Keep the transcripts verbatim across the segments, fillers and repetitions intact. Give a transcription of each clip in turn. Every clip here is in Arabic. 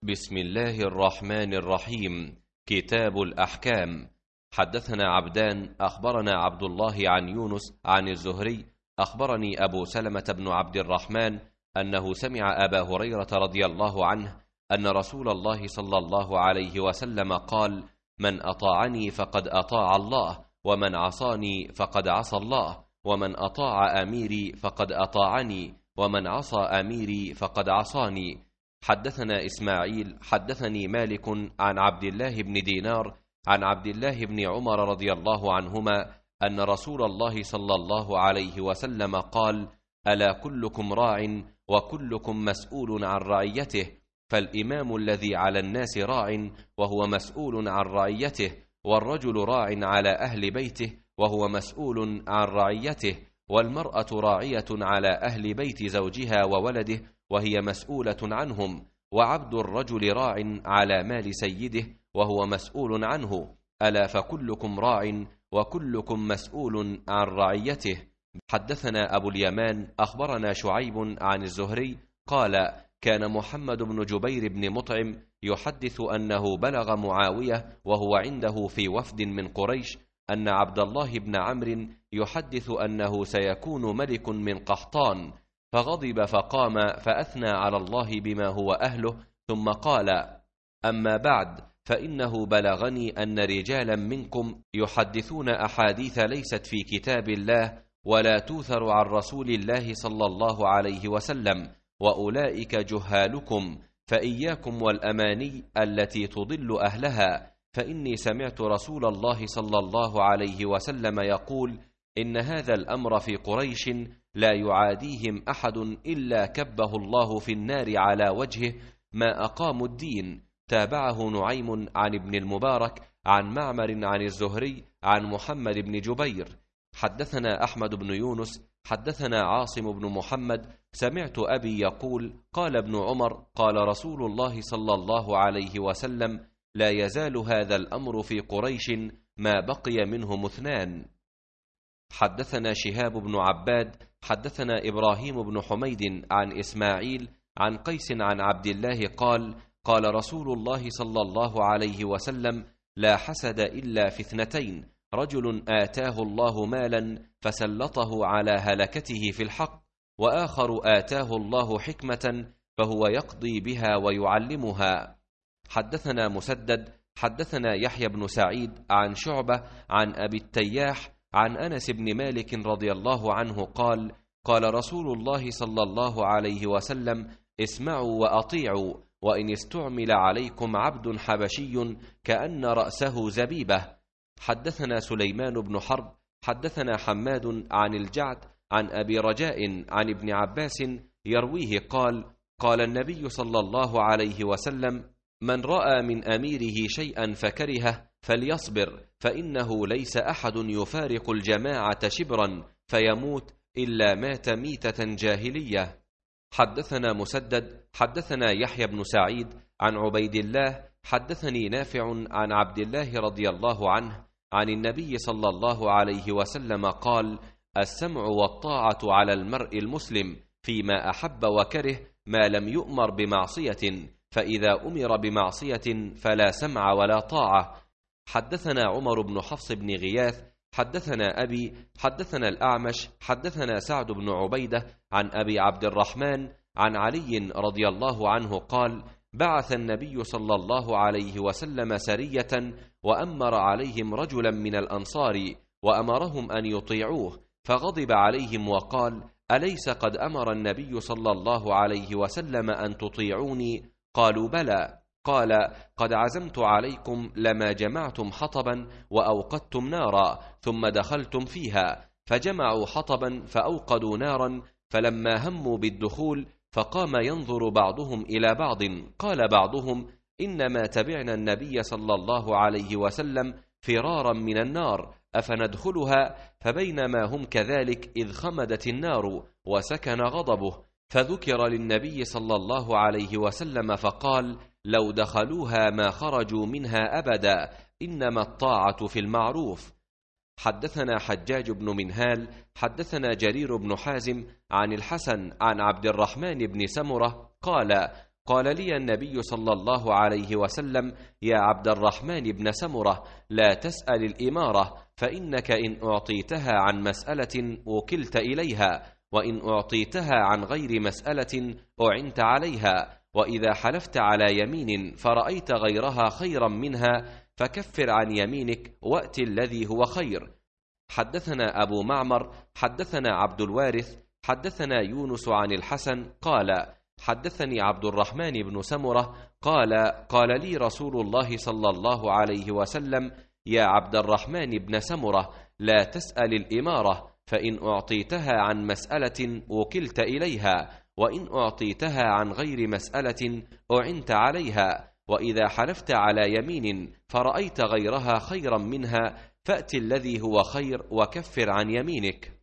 بسم الله الرحمن الرحيم. كتاب الأحكام. حدثنا عبدان أخبرنا عبد الله عن يونس عن الزهري أخبرني أبو سلمة بن عبد الرحمن أنه سمع أبا هريرة رضي الله عنه أن رسول الله صلى الله عليه وسلم قال: من أطاعني فقد أطاع الله، ومن عصاني فقد عصى الله، ومن أطاع أميري فقد أطاعني، ومن عصى أميري فقد عصاني. حدثنا إسماعيل حدثني مالك عن عبد الله بن دينار عن عبد الله بن عمر رضي الله عنهما أن رسول الله صلى الله عليه وسلم قال: ألا كلكم راع وكلكم مسؤول عن رعيته، فالإمام الذي على الناس راع وهو مسؤول عن رعيته، والرجل راع على أهل بيته وهو مسؤول عن رعيته، والمرأة راعية على أهل بيت زوجها وولده وهي مسؤولة عنهم، وعبد الرجل راع على مال سيده وهو مسؤول عنه. ألا فكلكم راع وكلكم مسؤول عن رعيته. حدثنا أبو اليمان أخبرنا شعيب عن الزهري قال: كان محمد بن جبير بن مطعم يحدث أنه بلغ معاوية وهو عنده في وفد من قريش أن عبد الله بن عمرو يحدث أنه سيكون ملك من قحطان، فغضب فقام فأثنى على الله بما هو أهله، ثم قال: أما بعد، فإنه بلغني أن رجالا منكم يحدثون أحاديث ليست في كتاب الله ولا توثر عن رسول الله صلى الله عليه وسلم، وأولئك جهالكم، فإياكم والأماني التي تضل أهلها، فإني سمعت رسول الله صلى الله عليه وسلم يقول: إن هذا الأمر في قريش لا يعاديهم أحد إلا كبه الله في النار على وجهه ما أقاموا الدين. تابعه نعيم عن ابن المبارك عن معمر عن الزهري عن محمد بن جبير. حدثنا أحمد بن يونس حدثنا عاصم بن محمد سمعت أبي يقول: قال ابن عمر: قال رسول الله صلى الله عليه وسلم: لا يزال هذا الأمر في قريش ما بقي منهم اثنان. حدثنا شهاب بن عباد حدثنا إبراهيم بن حميد عن إسماعيل عن قيس عن عبد الله قال: قال رسول الله صلى الله عليه وسلم: لا حسد إلا في اثنتين: رجل آتاه الله مالا فسلطه على هلكته في الحق، وآخر آتاه الله حكمة فهو يقضي بها ويعلمها. حدثنا مسدد حدثنا يحيى بن سعيد عن شعبة عن أبي التياح عن أنس بن مالك رضي الله عنه قال: قال رسول الله صلى الله عليه وسلم: اسمعوا وأطيعوا، وإن استعمل عليكم عبد حبشي كأن رأسه زبيبة. حدثنا سليمان بن حرب حدثنا حماد عن الجعد عن أبي رجاء عن ابن عباس يرويه قال: قال النبي صلى الله عليه وسلم: من رأى من أميره شيئا فكرهه فليصبر، فإنه ليس أحد يفارق الجماعة شبرا فيموت إلا مات ميتة جاهلية. حدثنا مسدد حدثنا يحيى بن سعيد عن عبيد الله حدثني نافع عن عبد الله رضي الله عنه عن النبي صلى الله عليه وسلم قال: السمع والطاعة على المرء المسلم فيما أحب وكره ما لم يؤمر بمعصية، فإذا أمر بمعصية فلا سمع ولا طاعة. حدثنا عمر بن حفص بن غياث حدثنا أبي حدثنا الأعمش حدثنا سعد بن عبيدة عن أبي عبد الرحمن عن علي رضي الله عنه قال: بعث النبي صلى الله عليه وسلم سرية وأمر عليهم رجلا من الأنصار وأمرهم أن يطيعوه، فغضب عليهم وقال: أليس قد أمر النبي صلى الله عليه وسلم أن تطيعوني؟ قالوا: بلى. قال: قد عزمت عليكم لما جمعتم حطبا وأوقدتم نارا ثم دخلتم فيها. فجمعوا حطبا فأوقدوا نارا، فلما هموا بالدخول فقام ينظر بعضهم إلى بعض، قال بعضهم: إنما تبعنا النبي صلى الله عليه وسلم فرارا من النار، أفندخلها؟ فبينما هم كذلك إذ خمدت النار وسكن غضبه، فذكر للنبي صلى الله عليه وسلم فقال: لو دخلوها ما خرجوا منها أبدا، إنما الطاعة في المعروف. حدثنا حجاج بن منهال حدثنا جرير بن حازم عن الحسن عن عبد الرحمن بن سمرة قال: قال لي النبي صلى الله عليه وسلم: يا عبد الرحمن بن سمرة، لا تسأل الإمارة، فإنك إن أعطيتها عن مسألة وكلت إليها، وإن أعطيتها عن غير مسألة أعنت عليها، وإذا حلفت على يمين فرأيت غيرها خيرا منها فكفر عن يمينك وأت الذي هو خير. حدثنا أبو معمر حدثنا عبد الوارث حدثنا يونس عن الحسن قال: حدثني عبد الرحمن بن سمرة قال: قال لي رسول الله صلى الله عليه وسلم: يا عبد الرحمن بن سمرة، لا تسأل الإمارة، فإن أعطيتها عن مسألة وكلت إليها، وإن أعطيتها عن غير مسألة أعنت عليها، وإذا حلفت على يمين فرأيت غيرها خيرا منها فأت الذي هو خير وكفر عن يمينك.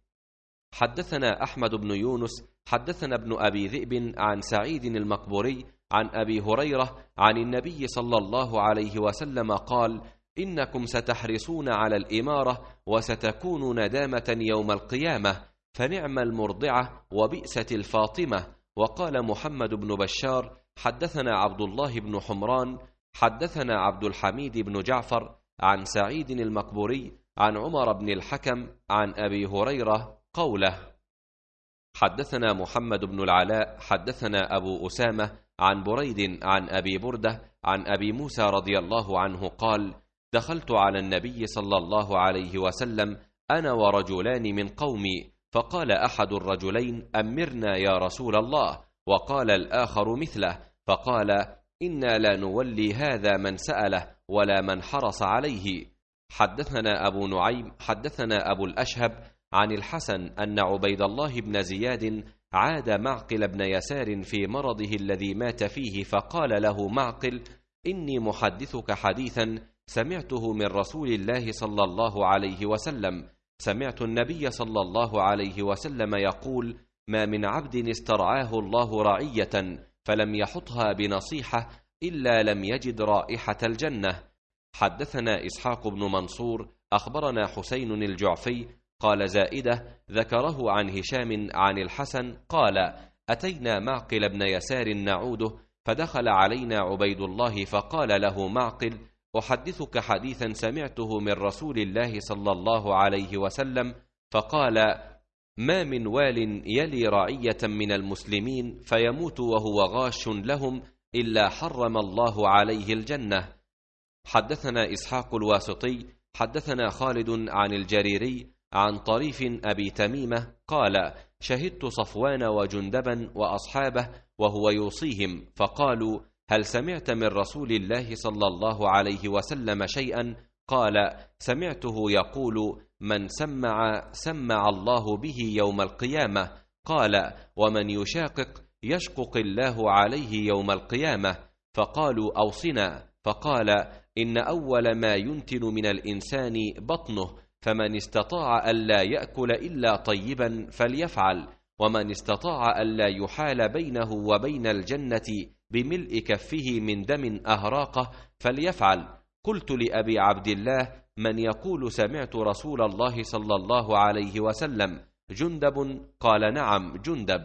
حدثنا أحمد بن يونس حدثنا ابن أبي ذئب عن سعيد المقبوري عن أبي هريرة عن النبي صلى الله عليه وسلم قال: إنكم ستحرصون على الإمارة وستكون ندامة يوم القيامة، فنعم المرضعة وبئست الفاطمة. وقال محمد بن بشار حدثنا عبد الله بن حمران حدثنا عبد الحميد بن جعفر عن سعيد المقبوري عن عمر بن الحكم عن أبي هريرة قوله. حدثنا محمد بن العلاء حدثنا أبو أسامة عن بريد عن أبي بردة عن أبي موسى رضي الله عنه قال: دخلت على النبي صلى الله عليه وسلم أنا ورجلان من قومي، فقال أحد الرجلين: أمرنا يا رسول الله، وقال الآخر مثله، فقال: إنا لا نولي هذا من سأله ولا من حرص عليه. حدثنا أبو نعيم حدثنا أبو الأشهب عن الحسن أن عبيد الله بن زياد عاد معقل بن يسار في مرضه الذي مات فيه، فقال له معقل: إني محدثك حديثا سمعته من رسول الله صلى الله عليه وسلم. سمعت النبي صلى الله عليه وسلم يقول: ما من عبد استرعاه الله رعية فلم يحطها بنصيحة إلا لم يجد رائحة الجنة. حدثنا إسحاق بن منصور أخبرنا حسين الجعفي قال: زائدة ذكره عن هشام عن الحسن قال: أتينا معقل بن يسار نعوده، فدخل علينا عبيد الله فقال له معقل: أحدثك حديثا سمعته من رسول الله صلى الله عليه وسلم، فقال: ما من وال يلي رعية من المسلمين فيموت وهو غاش لهم إلا حرم الله عليه الجنة. حدثنا إسحاق الواسطي حدثنا خالد عن الجريري عن طريف أبي تميمة قال: شهدت صفوان وجندبا وأصحابه وهو يوصيهم، فقالوا: هل سمعت من رسول الله صلى الله عليه وسلم شيئا؟ قال: سمعته يقول: من سمع سمع الله به يوم القيامة. قال: ومن يشاقق يشقق الله عليه يوم القيامة. فقالوا: أوصنا. فقال: إن أول ما ينتن من الإنسان بطنه، فمن استطاع ألا يأكل إلا طيبا فليفعل، ومن استطاع ألا يحال بينه وبين الجنة بملء كفه من دم أهراقه فليفعل. قلت لأبي عبد الله: من يقول سمعت رسول الله صلى الله عليه وسلم؟ جندب؟ قال: نعم جندب.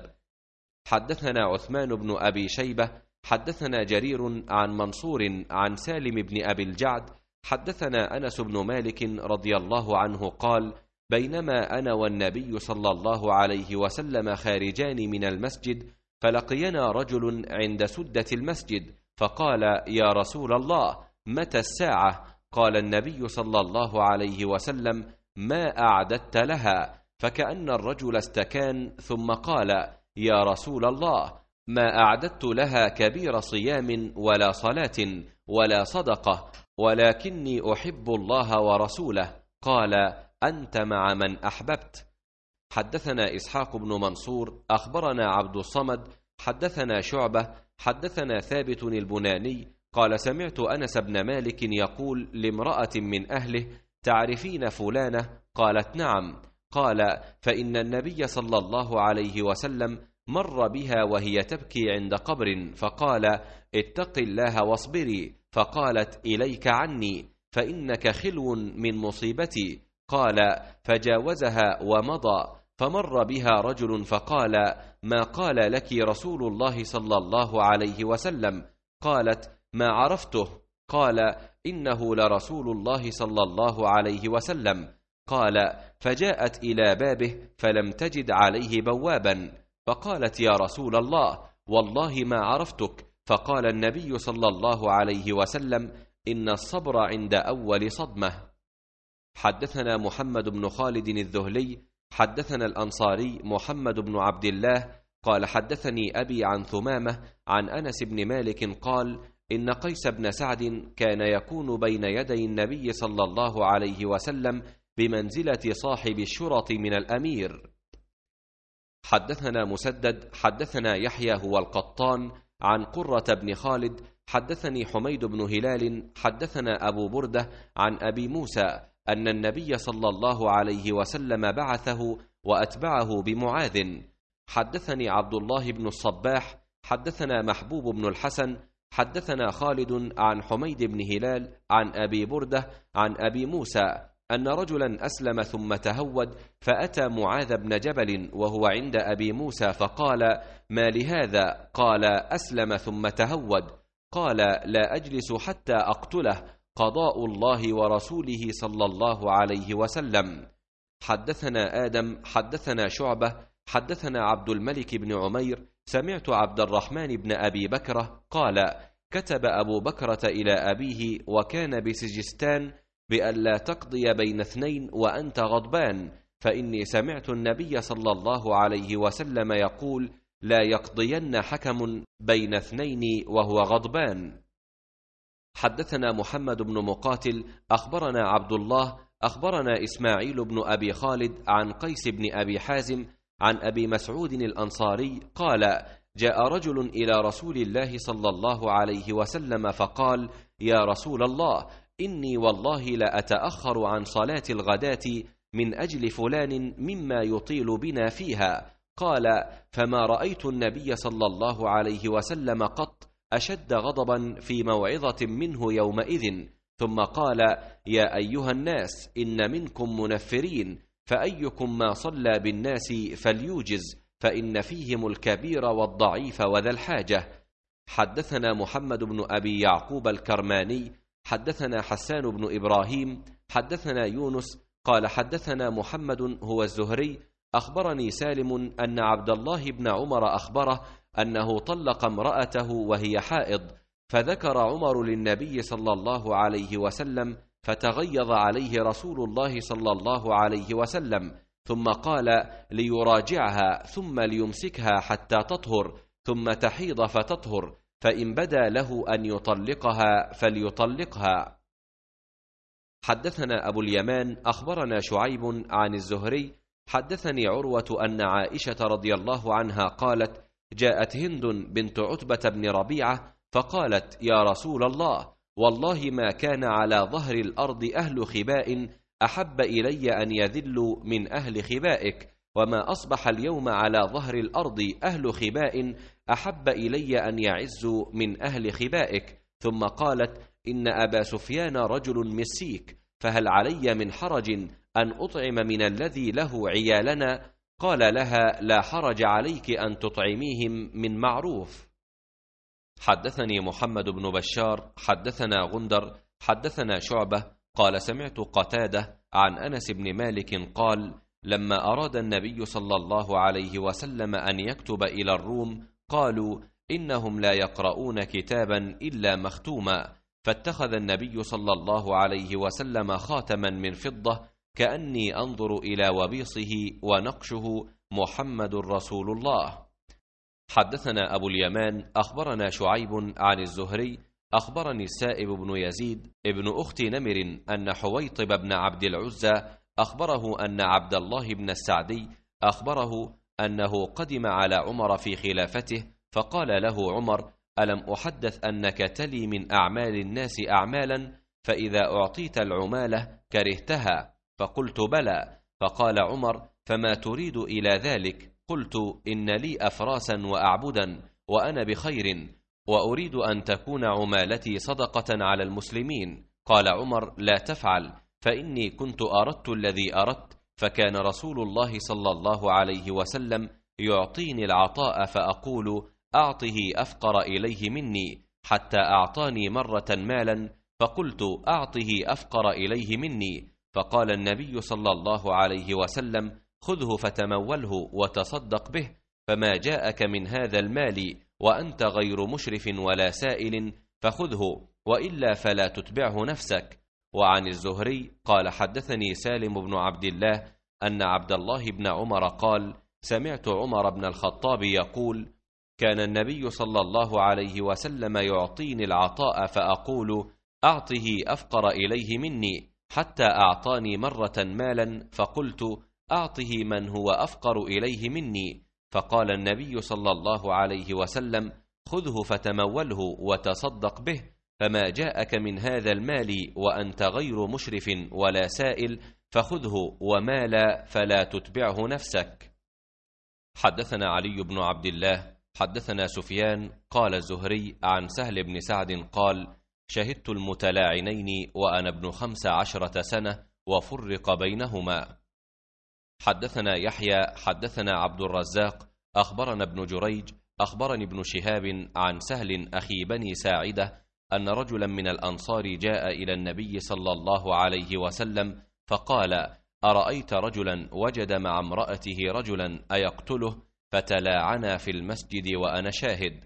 حدثنا عثمان بن أبي شيبة حدثنا جرير عن منصور عن سالم بن أبي الجعد حدثنا أنس بن مالك رضي الله عنه قال: بينما أنا والنبي صلى الله عليه وسلم خارجان من المسجد، فلقينا رجل عند سدة المسجد، فقال: يا رسول الله، متى الساعة؟ قال النبي صلى الله عليه وسلم: ما أعددت لها؟ فكأن الرجل استكان ثم قال: يا رسول الله، ما أعددت لها كبير صيام ولا صلاة ولا صدقة، ولكني أحب الله ورسوله. قال: أنت مع من أحببت. حدثنا إسحاق بن منصور أخبرنا عبد الصمد حدثنا شعبة حدثنا ثابت البناني قال: سمعت أنس بن مالك يقول لامرأة من أهله: تعرفين فلانة؟ قالت: نعم. قال: فإن النبي صلى الله عليه وسلم مر بها وهي تبكي عند قبر، فقال: اتق الله واصبري. فقالت: إليك عني، فإنك خلو من مصيبتي. قال: فجاوزها ومضى. فمر بها رجل فقال: ما قال لك رسول الله صلى الله عليه وسلم؟ قالت: ما عرفته. قال: إنه لرسول الله صلى الله عليه وسلم. قال: فجاءت إلى بابه فلم تجد عليه بوابا، فقالت: يا رسول الله، والله ما عرفتك. فقال النبي صلى الله عليه وسلم: إن الصبر عند أول صدمة. حدثنا محمد بن خالد الذهلي حدثنا الأنصاري محمد بن عبد الله قال: حدثني أبي عن ثمامة عن أنس بن مالك قال: إن قيس بن سعد كان يكون بين يدي النبي صلى الله عليه وسلم بمنزلة صاحب الشرط من الأمير. حدثنا مسدد حدثنا يحيى هو القطان عن قرة بن خالد حدثني حميد بن هلال حدثنا أبو بردة عن أبي موسى أن النبي صلى الله عليه وسلم بعثه وأتبعه بمعاذ. حدثني عبد الله بن الصباح حدثنا محبوب بن الحسن حدثنا خالد عن حميد بن هلال عن أبي بردة عن أبي موسى أن رجلا أسلم ثم تهود فأتى معاذ بن جبل وهو عند أبي موسى فقال: ما لهذا؟ قال: أسلم ثم تهود. قال: لا أجلس حتى أقتله، قضاء الله ورسوله صلى الله عليه وسلم. حدثنا آدم حدثنا شعبة حدثنا عبد الملك بن عمير سمعت عبد الرحمن بن أبي بكرة قال: كتب أبو بكرة إلى أبيه وكان بسجستان بألا تقضي بين اثنين وأنت غضبان، فإني سمعت النبي صلى الله عليه وسلم يقول: لا يقضين حكم بين اثنين وهو غضبان. حدثنا محمد بن مقاتل أخبرنا عبد الله أخبرنا إسماعيل بن أبي خالد عن قيس بن أبي حازم عن أبي مسعود الأنصاري قال: جاء رجل إلى رسول الله صلى الله عليه وسلم فقال: يا رسول الله، إني والله لأتأخر عن صلاة الغداة من أجل فلان مما يطيل بنا فيها. قال: فما رأيت النبي صلى الله عليه وسلم قط أشد غضبا في موعظة منه يومئذ. ثم قال: يا أيها الناس، إن منكم منفرين، فأيكم ما صلى بالناس فليوجز، فإن فيهم الكبير والضعيف وذا الحاجة. حدثنا محمد بن أبي يعقوب الكرماني حدثنا حسان بن إبراهيم حدثنا يونس قال: حدثنا محمد هو الزهري أخبرني سالم أن عبد الله بن عمر أخبره أنه طلق امرأته وهي حائض، فذكر عمر للنبي صلى الله عليه وسلم، فتغيظ عليه رسول الله صلى الله عليه وسلم، ثم قال: ليراجعها ثم ليمسكها حتى تطهر، ثم تحيض فتطهر، فإن بدا له أن يطلقها فليطلقها. حدثنا أبو اليمان أخبرنا شعيب عن الزهري حدثني عروة أن عائشة رضي الله عنها قالت: جاءت هند بنت عتبة بن ربيعة فقالت: يا رسول الله، والله ما كان على ظهر الأرض أهل خباء أحب إلي أن يذلوا من أهل خبائك، وما أصبح اليوم على ظهر الأرض أهل خباء أحب إلي أن يعزوا من أهل خبائك. ثم قالت: إن أبا سفيان رجل مسيك، فهل علي من حرج أن أطعم من الذي له عيالنا؟ قال لها: لا حرج عليك أن تطعميهم من معروف. حدثني محمد بن بشار حدثنا غندر حدثنا شعبة قال: سمعت قتادة عن أنس بن مالك قال: لما أراد النبي صلى الله عليه وسلم أن يكتب إلى الروم قالوا: إنهم لا يقرؤون كتابا إلا مختوما، فاتخذ النبي صلى الله عليه وسلم خاتما من فضة كأني أنظر إلى وبيصه ونقشه محمد رسول الله. حدثنا أبو اليمان أخبرنا شعيب عن الزهري أخبرني السائب بن يزيد ابن أخت نمر أن حويطب بن عبد العزى أخبره أن عبد الله بن السعدي أخبره أنه قدم على عمر في خلافته، فقال له عمر: ألم أحدث أنك تلي من أعمال الناس أعمالا، فإذا أعطيت العمالة كرهتها؟ فقلت: بلى. فقال عمر: فما تريد إلى ذلك؟ قلت: إن لي أفراسا وأعبدا وأنا بخير، وأريد أن تكون عمالتي صدقة على المسلمين. قال عمر: لا تفعل، فإني كنت أردت الذي أردت، فكان رسول الله صلى الله عليه وسلم يعطيني العطاء فأقول أعطه أفقر إليه مني، حتى أعطاني مرة مالا فقلت أعطه أفقر إليه مني، فقال النبي صلى الله عليه وسلم خذه فتموله وتصدق به، فما جاءك من هذا المال وأنت غير مشرف ولا سائل فخذه، وإلا فلا تتبعه نفسك. وعن الزهري قال حدثني سالم بن عبد الله أن عبد الله بن عمر قال سمعت عمر بن الخطاب يقول كان النبي صلى الله عليه وسلم يعطيني العطاء فأقول أعطه أفقر إليه مني، حتى أعطاني مرة مالا فقلت أعطه من هو أفقر إليه مني، فقال النبي صلى الله عليه وسلم خذه فتموله وتصدق به، فما جاءك من هذا المال وأنت غير مشرف ولا سائل فخذه، وما لا فلا تتبعه نفسك. حدثنا علي بن عبد الله حدثنا سفيان قال الزهري عن سهل بن سعد قال شهدت المتلاعنين وأنا ابن خمس عشرة سنة وفرق بينهما. حدثنا يحيى حدثنا عبد الرزاق أخبرنا ابن جريج أخبرني ابن شهاب عن سهل أخي بني ساعدة أن رجلا من الأنصار جاء إلى النبي صلى الله عليه وسلم فقال أرأيت رجلا وجد مع امرأته رجلا أيقتله؟ فتلاعنا في المسجد وأنا شاهد.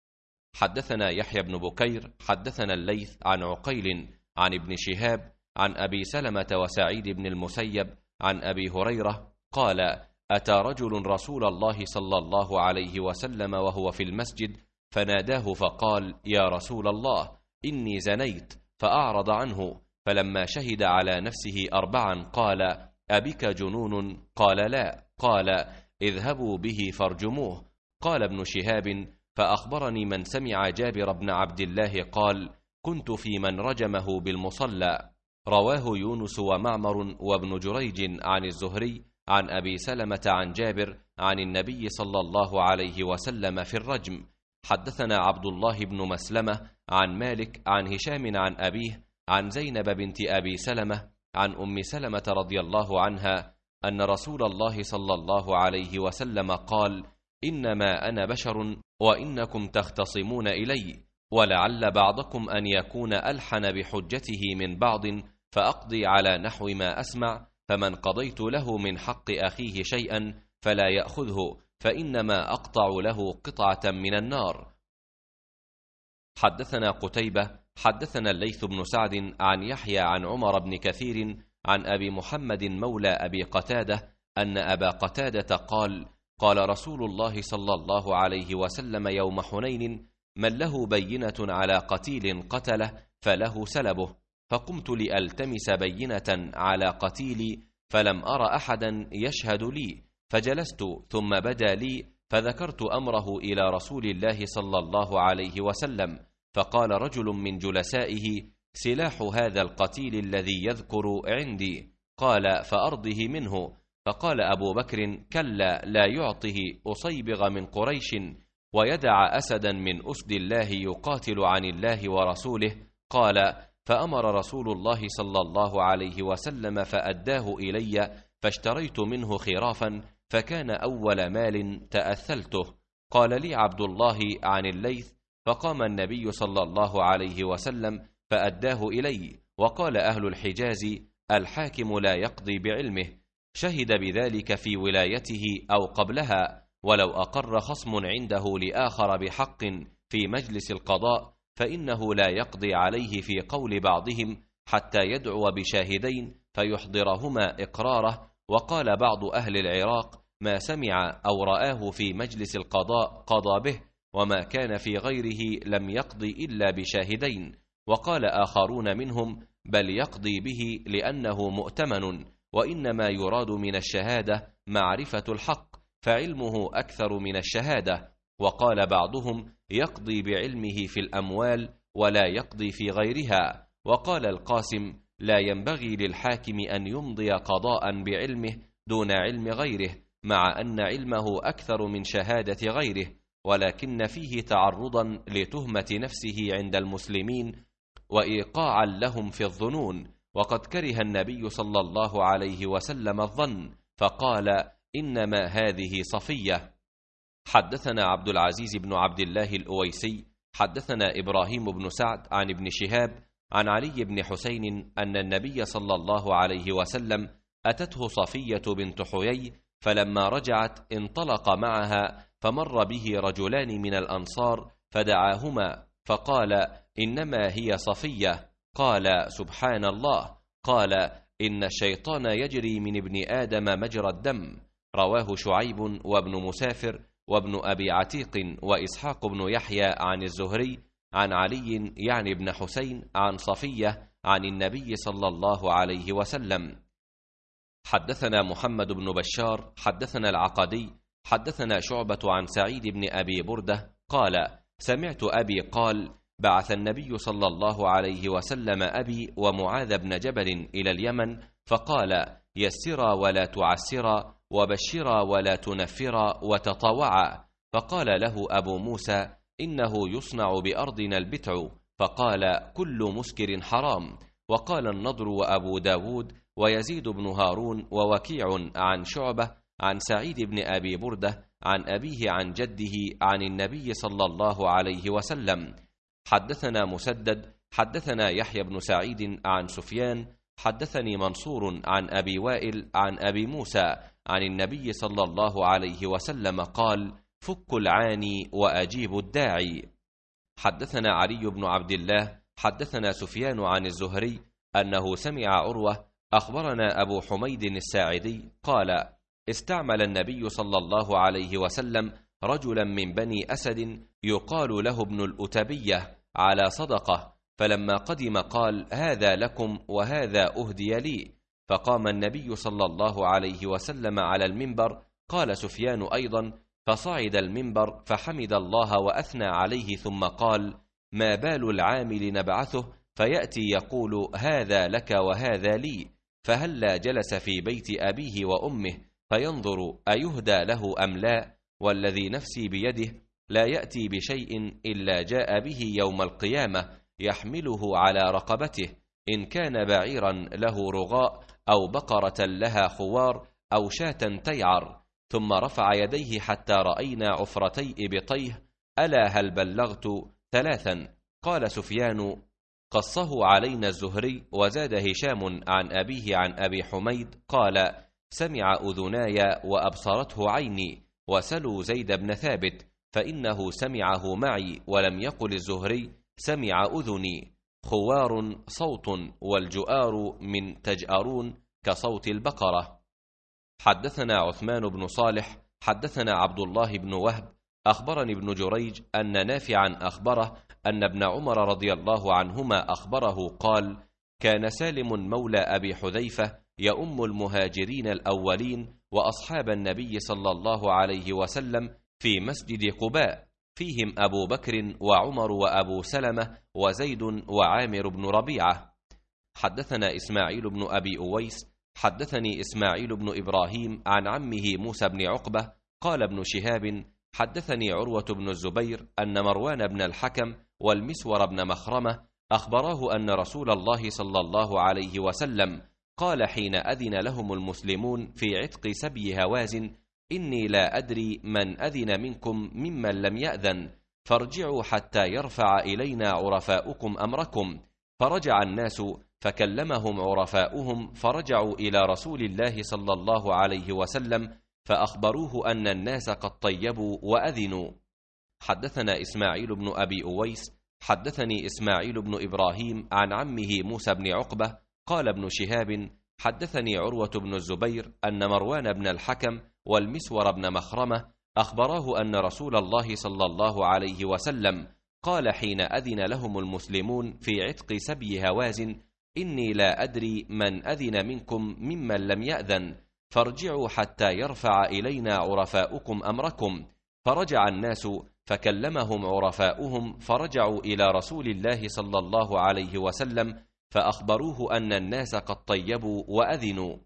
حدثنا يحيى بن بكير حدثنا الليث عن عقيل عن ابن شهاب عن أبي سلمة وسعيد بن المسيب عن أبي هريرة قال أتى رجل رسول الله صلى الله عليه وسلم وهو في المسجد فناداه فقال يا رسول الله إني زنيت، فأعرض عنه، فلما شهد على نفسه أربعا قال أبك جنون؟ قال لا. قال اذهبوا به فارجموه. قال ابن شهاب فأخبرني من سمع جابر بن عبد الله قال كنت في من رجمه بالمصلى. رواه يونس ومعمر وابن جريج عن الزهري عن أبي سلمة عن جابر عن النبي صلى الله عليه وسلم في الرجم. حدثنا عبد الله بن مسلمة عن مالك عن هشام عن أبيه عن زينب بنت أبي سلمة عن أم سلمة رضي الله عنها أن رسول الله صلى الله عليه وسلم قال إنما أنا بشر وإنكم تختصمون إلي، ولعل بعضكم أن يكون ألحن بحجته من بعض، فأقضي على نحو ما أسمع، فمن قضيت له من حق أخيه شيئا فلا يأخذه، فإنما أقطع له قطعة من النار. حدثنا قتيبة حدثنا الليث بن سعد عن يحيى عن عمر بن كثير عن أبي محمد مولى أبي قتادة أن أبا قتادة قال قال رسول الله صلى الله عليه وسلم يوم حنين من له بينة على قتيل قتله فله سلبه، فقمت لألتمس بينة على قتيلي فلم أر أحدا يشهد لي، فجلست ثم بدا لي فذكرت أمره إلى رسول الله صلى الله عليه وسلم، فقال رجل من جلسائه سلاح هذا القتيل الذي يذكر عندي، قال فأرضه منه، فقال أبو بكر كلا لا يعطه أصيبغ من قريش ويدع أسدا من أسد الله يقاتل عن الله ورسوله، قال فأمر رسول الله صلى الله عليه وسلم فأداه إلي فاشتريت منه خرافا فكان أول مال تأثلته. قال لي عبد الله عن الليث فقام النبي صلى الله عليه وسلم فأداه إلي، وقال أهل الحجاز الحاكم لا يقضي بعلمه، شهد بذلك في ولايته أو قبلها، ولو أقر خصم عنده لآخر بحق في مجلس القضاء فإنه لا يقضي عليه في قول بعضهم حتى يدعو بشاهدين فيحضرهما إقراره. وقال بعض أهل العراق ما سمع أو رآه في مجلس القضاء قضى به، وما كان في غيره لم يقضي إلا بشاهدين. وقال آخرون منهم بل يقضي به لأنه مؤتمن، وإنما يراد من الشهادة معرفة الحق، فعلمه أكثر من الشهادة. وقال بعضهم يقضي بعلمه في الأموال ولا يقضي في غيرها. وقال القاسم لا ينبغي للحاكم أن يمضي قضاء بعلمه دون علم غيره، مع أن علمه أكثر من شهادة غيره، ولكن فيه تعرضا لتهمة نفسه عند المسلمين وإيقاعا لهم في الظنون، وقد كره النبي صلى الله عليه وسلم الظن، فقال: إنما هذه صفية. حدثنا عبد العزيز بن عبد الله الأويسي حدثنا إبراهيم بن سعد عن ابن شهاب عن علي بن حسين أن النبي صلى الله عليه وسلم أتته صفية بنت حيي، فلما رجعت انطلق معها، فمر به رجلان من الأنصار فدعاهما، فقال: إنما هي صفية. قال: سبحان الله. قال: إن الشيطان يجري من ابن آدم مجرى الدم. رواه شعيب وابن مسافر وابن أبي عتيق وإسحاق بن يحيى عن الزهري عن علي يعني ابن حسين عن صفية عن النبي صلى الله عليه وسلم. حدثنا محمد بن بشار حدثنا العقدي حدثنا شعبة عن سعيد بن أبي بردة قال: سمعت أبي قال: بعث النبي صلى الله عليه وسلم أبي ومعاذ بن جبل إلى اليمن، فقال: يسرا ولا تعسرا، وبشرا ولا تنفرا، وتطاوعا. فقال له أبو موسى: إنه يصنع بأرضنا البتع. فقال: كل مسكر حرام. وقال النضر وأبو داود ويزيد بن هارون ووكيع عن شعبة عن سعيد بن أبي بردة عن أبيه عن جده عن النبي صلى الله عليه وسلم. حدثنا مسدد حدثنا يحيى بن سعيد عن سفيان حدثني منصور عن أبي وائل عن أبي موسى عن النبي صلى الله عليه وسلم قال: فك العاني وأجيب الداعي. حدثنا علي بن عبد الله حدثنا سفيان عن الزهري أنه سمع عروة أخبرنا أبو حميد الساعدي قال: استعمل النبي صلى الله عليه وسلم رجلا من بني أسد يقال له ابن الأتبية على صدقة، فلما قدم قال: هذا لكم وهذا أهدي لي. فقام النبي صلى الله عليه وسلم على المنبر، قال سفيان أيضا، فصعد المنبر فحمد الله وأثنى عليه ثم قال: ما بال العامل نبعثه فيأتي يقول: هذا لك وهذا لي، فهلا جلس في بيت أبيه وأمه فينظر أيهدى له أم لا، والذي نفسي بيده لا يأتي بشيء إلا جاء به يوم القيامة يحمله على رقبته، إن كان بعيرا له رغاء أو بقرة لها خوار أو شاة تيعر. ثم رفع يديه حتى رأينا عفرتي إبطيه، ألا هل بلغت؟ ثلاثا. قال سفيان: قصه علينا الزهري. وزاد هشام عن أبيه عن أبي حميد قال: سمع أذناي وأبصرته عيني، وسلوا زيد بن ثابت فإنه سمعه معي، ولم يقل الزهري سمع أذني. خوار صوت، والجؤار من تجأرون كصوت البقرة. حدثنا عثمان بن صالح حدثنا عبد الله بن وهب أخبرني ابن جريج أن نافعا أخبره أن ابن عمر رضي الله عنهما أخبره قال: كان سالم مولى أبي حذيفة يؤم المهاجرين الأولين وأصحاب النبي صلى الله عليه وسلم في مسجد قباء، فيهم أبو بكر وعمر وأبو سلمة وزيد وعامر بن ربيعة. حدثنا إسماعيل بن أبي أويس حدثني إسماعيل بن إبراهيم عن عمه موسى بن عقبة قال ابن شهاب: حدثني عروة بن الزبير أن مروان بن الحكم والمسور بن مخرمة أخبراه أن رسول الله صلى الله عليه وسلم قال حين أذن لهم المسلمون في عتق سبي هوازن: إني لا أدري من أذن منكم ممن لم يأذن، فارجعوا حتى يرفع إلينا عرفاؤكم أمركم. فرجع الناس فكلمهم عرفاؤهم، فرجعوا إلى رسول الله صلى الله عليه وسلم فأخبروه أن الناس قد طيبوا وأذنوا. حدثنا إسماعيل بن أبي أويس حدثني إسماعيل بن إبراهيم عن عمه موسى بن عقبة قال ابن شهاب: حدثني عروة بن الزبير أن مروان بن الحكم والمسور بن مخرمة أخبراه أن رسول الله صلى الله عليه وسلم قال حين أذن لهم المسلمون في عتق سبي هوازن: إني لا أدري من أذن منكم ممن لم يأذن، فارجعوا حتى يرفع إلينا عرفاؤكم أمركم. فرجع الناس فكلمهم عرفاؤهم، فرجعوا إلى رسول الله صلى الله عليه وسلم فأخبروه أن الناس قد طيبوا وأذنوا.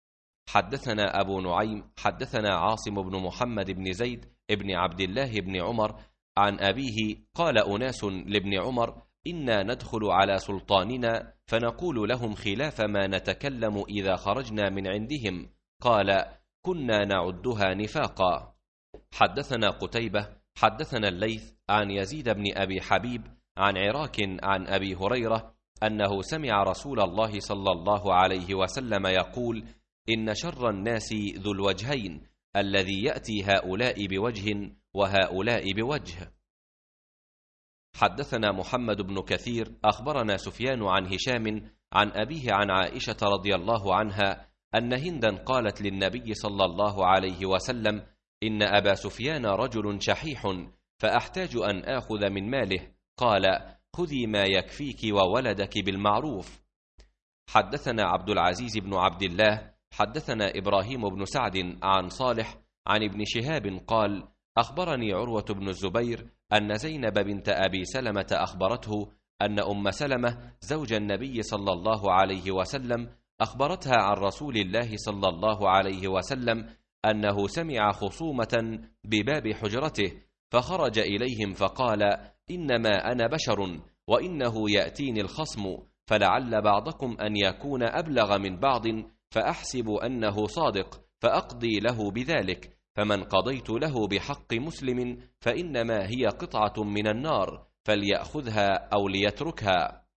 حدثنا أبو نعيم حدثنا عاصم بن محمد بن زيد ابن عبد الله بن عمر عن أبيه قال أناس لابن عمر: إنا ندخل على سلطاننا فنقول لهم خلاف ما نتكلم إذا خرجنا من عندهم. قال: كنا نعدها نفاقا. حدثنا قتيبة حدثنا الليث عن يزيد بن أبي حبيب عن عراك عن أبي هريرة أنه سمع رسول الله صلى الله عليه وسلم يقول: إن شر الناس ذو الوجهين، الذي يأتي هؤلاء بوجه وهؤلاء بوجه. حدثنا محمد بن كثير أخبرنا سفيان عن هشام عن أبيه عن عائشة رضي الله عنها أن هندا قالت للنبي صلى الله عليه وسلم: إن أبا سفيان رجل شحيح، فأحتاج أن آخذ من ماله. قال: خذي ما يكفيك وولدك بالمعروف. حدثنا عبد العزيز بن عبد الله حدثنا إبراهيم بن سعد عن صالح عن ابن شهاب قال: أخبرني عروة بن الزبير أن زينب بنت أبي سلمة أخبرته أن أم سلمة زوج النبي صلى الله عليه وسلم أخبرتها عن رسول الله صلى الله عليه وسلم أنه سمع خصومة بباب حجرته، فخرج إليهم فقال: إنما أنا بشر وإنه يأتيني الخصم، فلعل بعضكم أن يكون أبلغ من بعض، فأحسب أنه صادق فأقضي له بذلك، فمن قضيت له بحق مسلم فإنما هي قطعة من النار، فليأخذها أو ليتركها.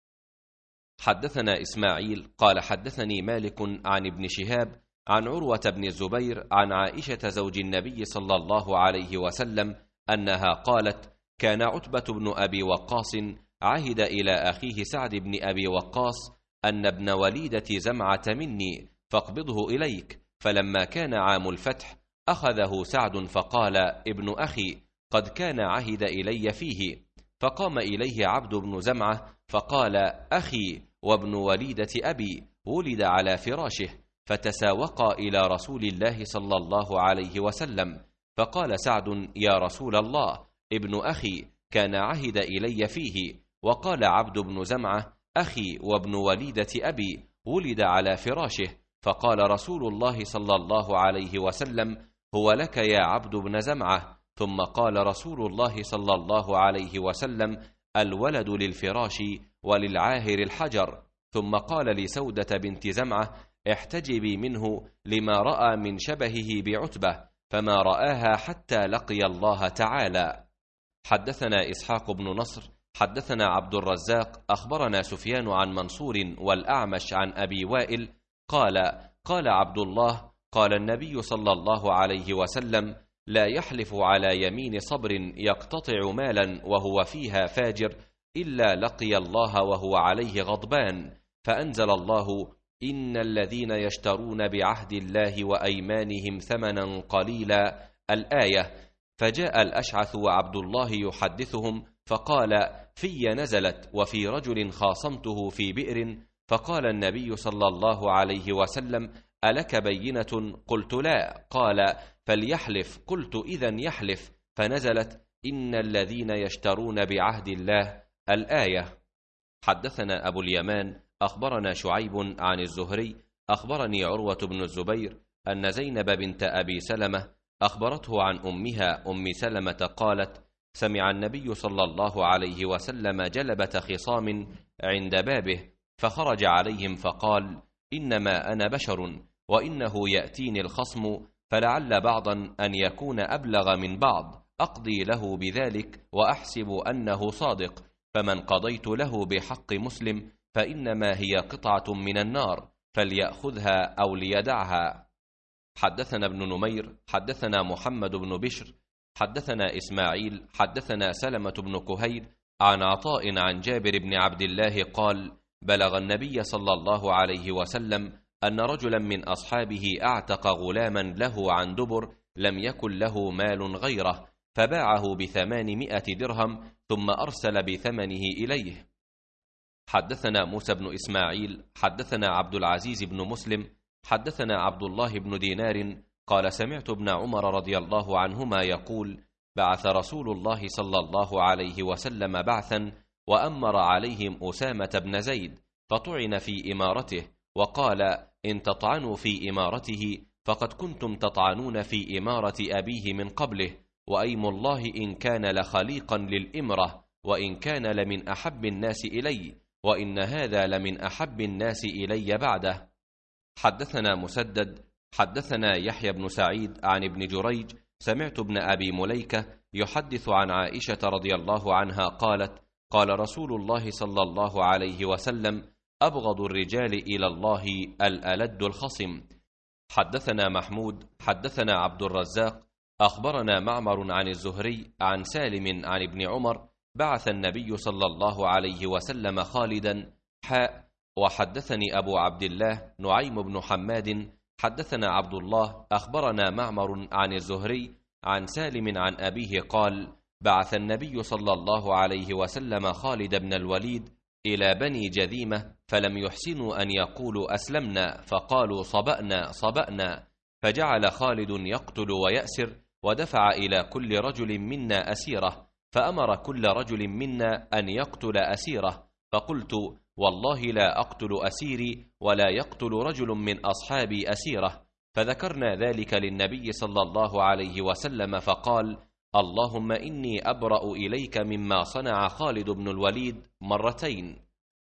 حدثنا إسماعيل قال حدثني مالك عن ابن شهاب عن عروة بن الزبير عن عائشة زوج النبي صلى الله عليه وسلم أنها قالت: كان عتبة بن أبي وقاص عهد إلى أخيه سعد بن أبي وقاص أن ابن وليدة زمعة مني فاقبضه إليك، فلما كان عام الفتح أخذه سعد فقال: ابن أخي قد كان عهد إلي فيه، فقام إليه عبد بن زمعة فقال: أخي وابن وليدة أبي ولد على فراشه، فتساوقا إلى رسول الله صلى الله عليه وسلم، فقال سعد: يا رسول الله، ابن أخي كان عهد إلي فيه. وقال عبد بن زمعة: أخي وابن وليدة أبي ولد على فراشه، فقال رسول الله صلى الله عليه وسلم: هو لك يا عبد بن زمعة. ثم قال رسول الله صلى الله عليه وسلم: الولد للفراش وللعاهر الحجر. ثم قال لسودة بنت زمعة: احتجبي منه لما رأى من شبهه بعتبة، فما رآها حتى لقي الله تعالى. حدثنا إسحاق بن نصر حدثنا عبد الرزاق أخبرنا سفيان عن منصور والأعمش عن أبي وائل قال: قال عبد الله: قال النبي صلى الله عليه وسلم: لا يحلف على يمين صبر يقتطع مالا وهو فيها فاجر إلا لقي الله وهو عليه غضبان. فأنزل الله: إن الذين يشترون بعهد الله وأيمانهم ثمنا قليلا، الآية. فجاء الأشعث وعبد الله يحدثهم فقال: في نزلت وفي رجل خاصمته في بئر، فقال النبي صلى الله عليه وسلم: ألك بينة؟ قلت لا. قال: فليحلف. قلت إذن يحلف. فنزلت: إن الذين يشترون بعهد الله، الآية. حدثنا أبو اليمان أخبرنا شعيب عن الزهري أخبرني عروة بن الزبير أن زينب بنت أبي سلمة أخبرته عن أمها أم سلمة قالت: سمع النبي صلى الله عليه وسلم جلبة خصام عند بابه، فخرج عليهم فقال: إنما أنا بشر وإنه يأتيني الخصم، فلعل بعضا أن يكون أبلغ من بعض، أقضي له بذلك وأحسب أنه صادق، فمن قضيت له بحق مسلم فإنما هي قطعة من النار، فليأخذها أو ليدعها. حدثنا ابن نمير حدثنا محمد بن بشر حدثنا إسماعيل حدثنا سلمة بن كهيل عن عطاء عن جابر بن عبد الله قال: بلغ النبي صلى الله عليه وسلم أن رجلا من أصحابه أعتق غلاما له عن دبر لم يكن له مال غيره، فباعه بثمانمائة درهم ثم أرسل بثمنه إليه. حدثنا موسى بن إسماعيل حدثنا عبد العزيز بن مسلم حدثنا عبد الله بن دينار قال: سمعت ابن عمر رضي الله عنهما يقول: بعث رسول الله صلى الله عليه وسلم بعثا وأمر عليهم أسامة بن زيد، فطعن في إمارته، وقال: إن تطعنوا في إمارته فقد كنتم تطعنون في إمارة أبيه من قبله، وأيم الله إن كان لخليقا للإمرة وإن كان لمن أحب الناس إلي، وإن هذا لمن أحب الناس إلي بعده. حدثنا مسدد حدثنا يحيى بن سعيد عن ابن جريج سمعت ابن أبي مليكة يحدث عن عائشة رضي الله عنها قالت: قال رسول الله صلى الله عليه وسلم: أبغض الرجال إلى الله الألد الخصم. حدثنا محمود حدثنا عبد الرزاق أخبرنا معمر عن الزهري عن سالم عن ابن عمر بعث النبي صلى الله عليه وسلم خالدا حاء. وحدثني أبو عبد الله نعيم بن حماد حدثنا عبد الله أخبرنا معمر عن الزهري عن سالم عن أبيه قال: بعث النبي صلى الله عليه وسلم خالد بن الوليد إلى بني جذيمة، فلم يحسنوا أن يقولوا أسلمنا، فقالوا صبأنا صبأنا، فجعل خالد يقتل ويأسر، ودفع إلى كل رجل منا أسيره، فأمر كل رجل منا أن يقتل أسيره. فقلت: والله لا أقتل أسيري ولا يقتل رجل من أصحابي أسيره. فذكرنا ذلك للنبي صلى الله عليه وسلم، فقال: اللهم إني أبرأ إليك مما صنع خالد بن الوليد مرتين.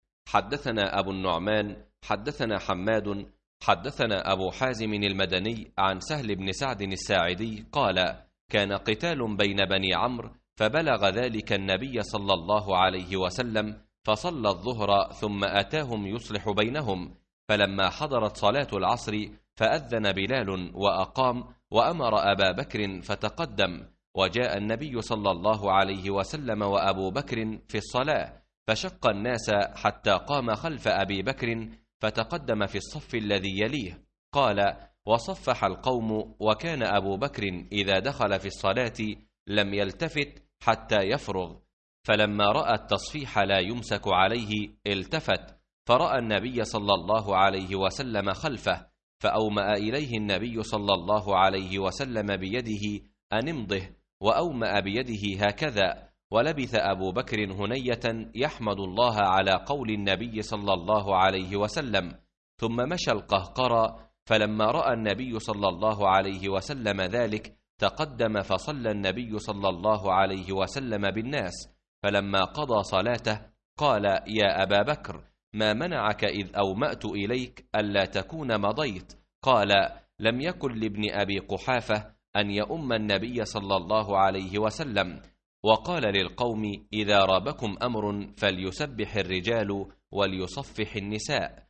حدثنا أبو النعمان حدثنا حماد حدثنا أبو حازم المدني عن سهل بن سعد الساعدي قال: كان قتال بين بني عمرو، فبلغ ذلك النبي صلى الله عليه وسلم، فصلى الظهر ثم أتاهم يصلح بينهم، فلما حضرت صلاة العصر فأذن بلال وأقام، وأمر أبا بكر فتقدم، وجاء النبي صلى الله عليه وسلم وأبو بكر في الصلاة، فشق الناس حتى قام خلف أبي بكر فتقدم في الصف الذي يليه. قال: وصفح القوم، وكان أبو بكر إذا دخل في الصلاة لم يلتفت حتى يفرغ، فلما رأى التصفيح لا يمسك عليه التفت، فرأى النبي صلى الله عليه وسلم خلفه، فأومأ إليه النبي صلى الله عليه وسلم بيده أن امضه، وأومأ بيده هكذا، ولبث أبو بكر هنية يحمد الله على قول النبي صلى الله عليه وسلم، ثم مشى القهقرى. فلما رأى النبي صلى الله عليه وسلم ذلك تقدم، فصلى النبي صلى الله عليه وسلم بالناس، فلما قضى صلاته قال: يا أبا بكر، ما منعك إذ أومأت إليك ألا تكون مضيت؟ قال: لم يكن لابن أبي قحافة أن يؤم النبي صلى الله عليه وسلم. وقال للقوم: إذا رابكم أمر فليسبح الرجال وليصفح النساء.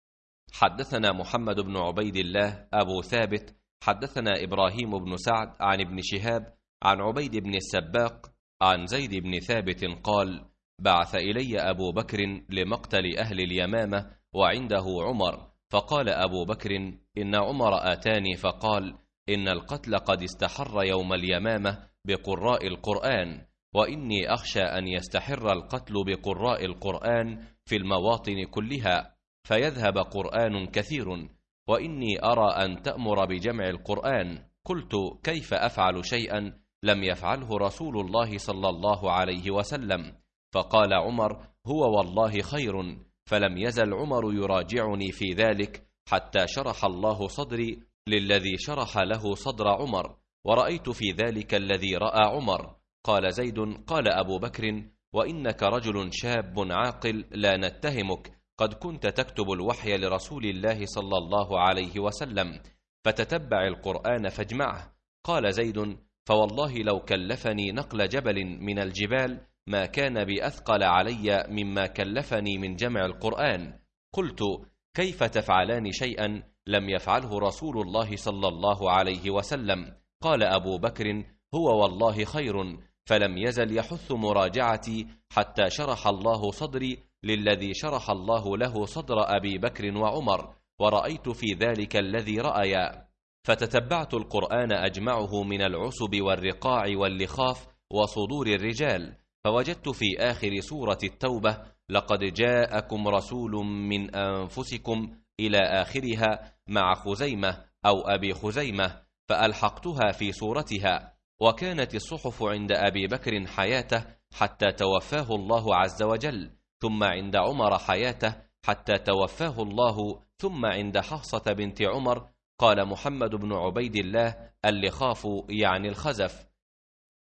حدثنا محمد بن عبيد الله أبو ثابت حدثنا إبراهيم بن سعد عن ابن شهاب عن عبيد بن السباق عن زيد بن ثابت قال: بعث إلي أبو بكر لمقتل أهل اليمامة وعنده عمر، فقال أبو بكر: إن عمر آتاني فقال: إن القتل قد استحر يوم اليمامة بقراء القرآن، وإني أخشى أن يستحر القتل بقراء القرآن في المواطن كلها فيذهب قرآن كثير، وإني أرى أن تأمر بجمع القرآن. قلت: كيف أفعل شيئا لم يفعله رسول الله صلى الله عليه وسلم؟ فقال عمر: هو والله خير. فلم يزل عمر يراجعني في ذلك حتى شرح الله صدري للذي شرح له صدر عمر، ورأيت في ذلك الذي رأى عمر. قال زيد: قال أبو بكر: وإنك رجل شاب عاقل لا نتهمك، قد كنت تكتب الوحي لرسول الله صلى الله عليه وسلم، فتتبع القرآن فاجمعه. قال زيد: فوالله لو كلفني نقل جبل من الجبال ما كان بأثقل علي مما كلفني من جمع القرآن. قلت: كيف تفعلان شيئا لم يفعله رسول الله صلى الله عليه وسلم؟ قال أبو بكر: هو والله خير. فلم يزل يحث مراجعتي حتى شرح الله صدري للذي شرح الله له صدر أبي بكر وعمر، ورأيت في ذلك الذي رأيا، فتتبعت القرآن أجمعه من العسب والرقاع واللخاف وصدور الرجال، فوجدت في آخر سورة التوبة: لقد جاءكم رسول من أنفسكم إلى آخرها مع خزيمة أو أبي خزيمة، فألحقتها في سورتها. وكانت الصحف عند أبي بكر حياته حتى توفاه الله عز وجل، ثم عند عمر حياته حتى توفاه الله، ثم عند حفصة بنت عمر. قال محمد بن عبيد الله: اللخاف يعني الخزف.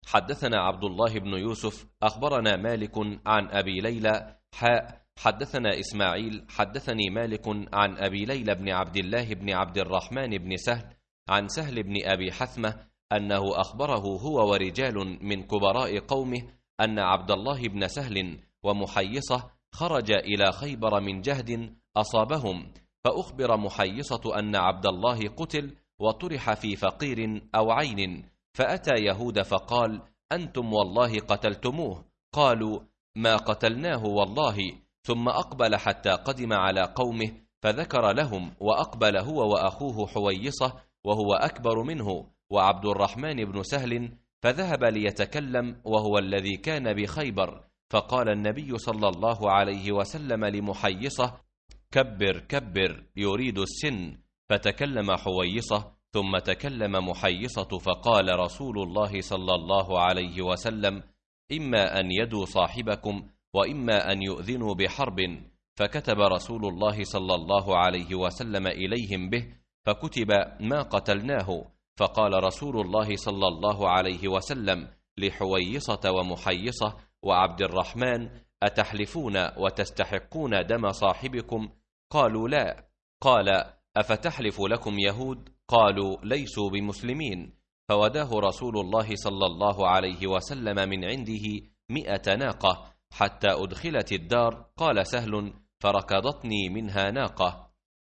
حدثنا عبد الله بن يوسف أخبرنا مالك عن أبي ليلى حاء حدثنا إسماعيل حدثني مالك عن أبي ليلى بن عبد الله بن عبد الرحمن بن سهل عن سهل بن أبي حثمة أنه أخبره هو ورجال من كبراء قومه أن عبد الله بن سهل ومحيصة خرج إلى خيبر من جهد أصابهم، فأخبر محيصة أن عبد الله قتل وطرح في فقير أو عين، فأتى يهود فقال: أنتم والله قتلتموه. قالوا: ما قتلناه والله. ثم أقبل حتى قدم على قومه فذكر لهم، وأقبل هو وأخوه حويصة وهو أكبر منه وعبد الرحمن بن سهل، فذهب ليتكلم وهو الذي كان بخيبر، فقال النبي صلى الله عليه وسلم لمحيصة: كبر كبر يريد السن. فتكلم حويصة ثم تكلم محيصة، فقال رسول الله صلى الله عليه وسلم: إما أن يدوا صاحبكم وإما أن يؤذنوا بحرب. فكتب رسول الله صلى الله عليه وسلم إليهم به، فكتب: ما قتلناه. فقال رسول الله صلى الله عليه وسلم لحويصة ومحيصة وعبد الرحمن: أتحلفون وتستحقون دم صاحبكم؟ قالوا: لا. قال: أفتحلف لكم يهود؟ قالوا: ليسوا بمسلمين. فوداه رسول الله صلى الله عليه وسلم من عنده مئة ناقة حتى أدخلت الدار. قال سهل: فركضتني منها ناقة.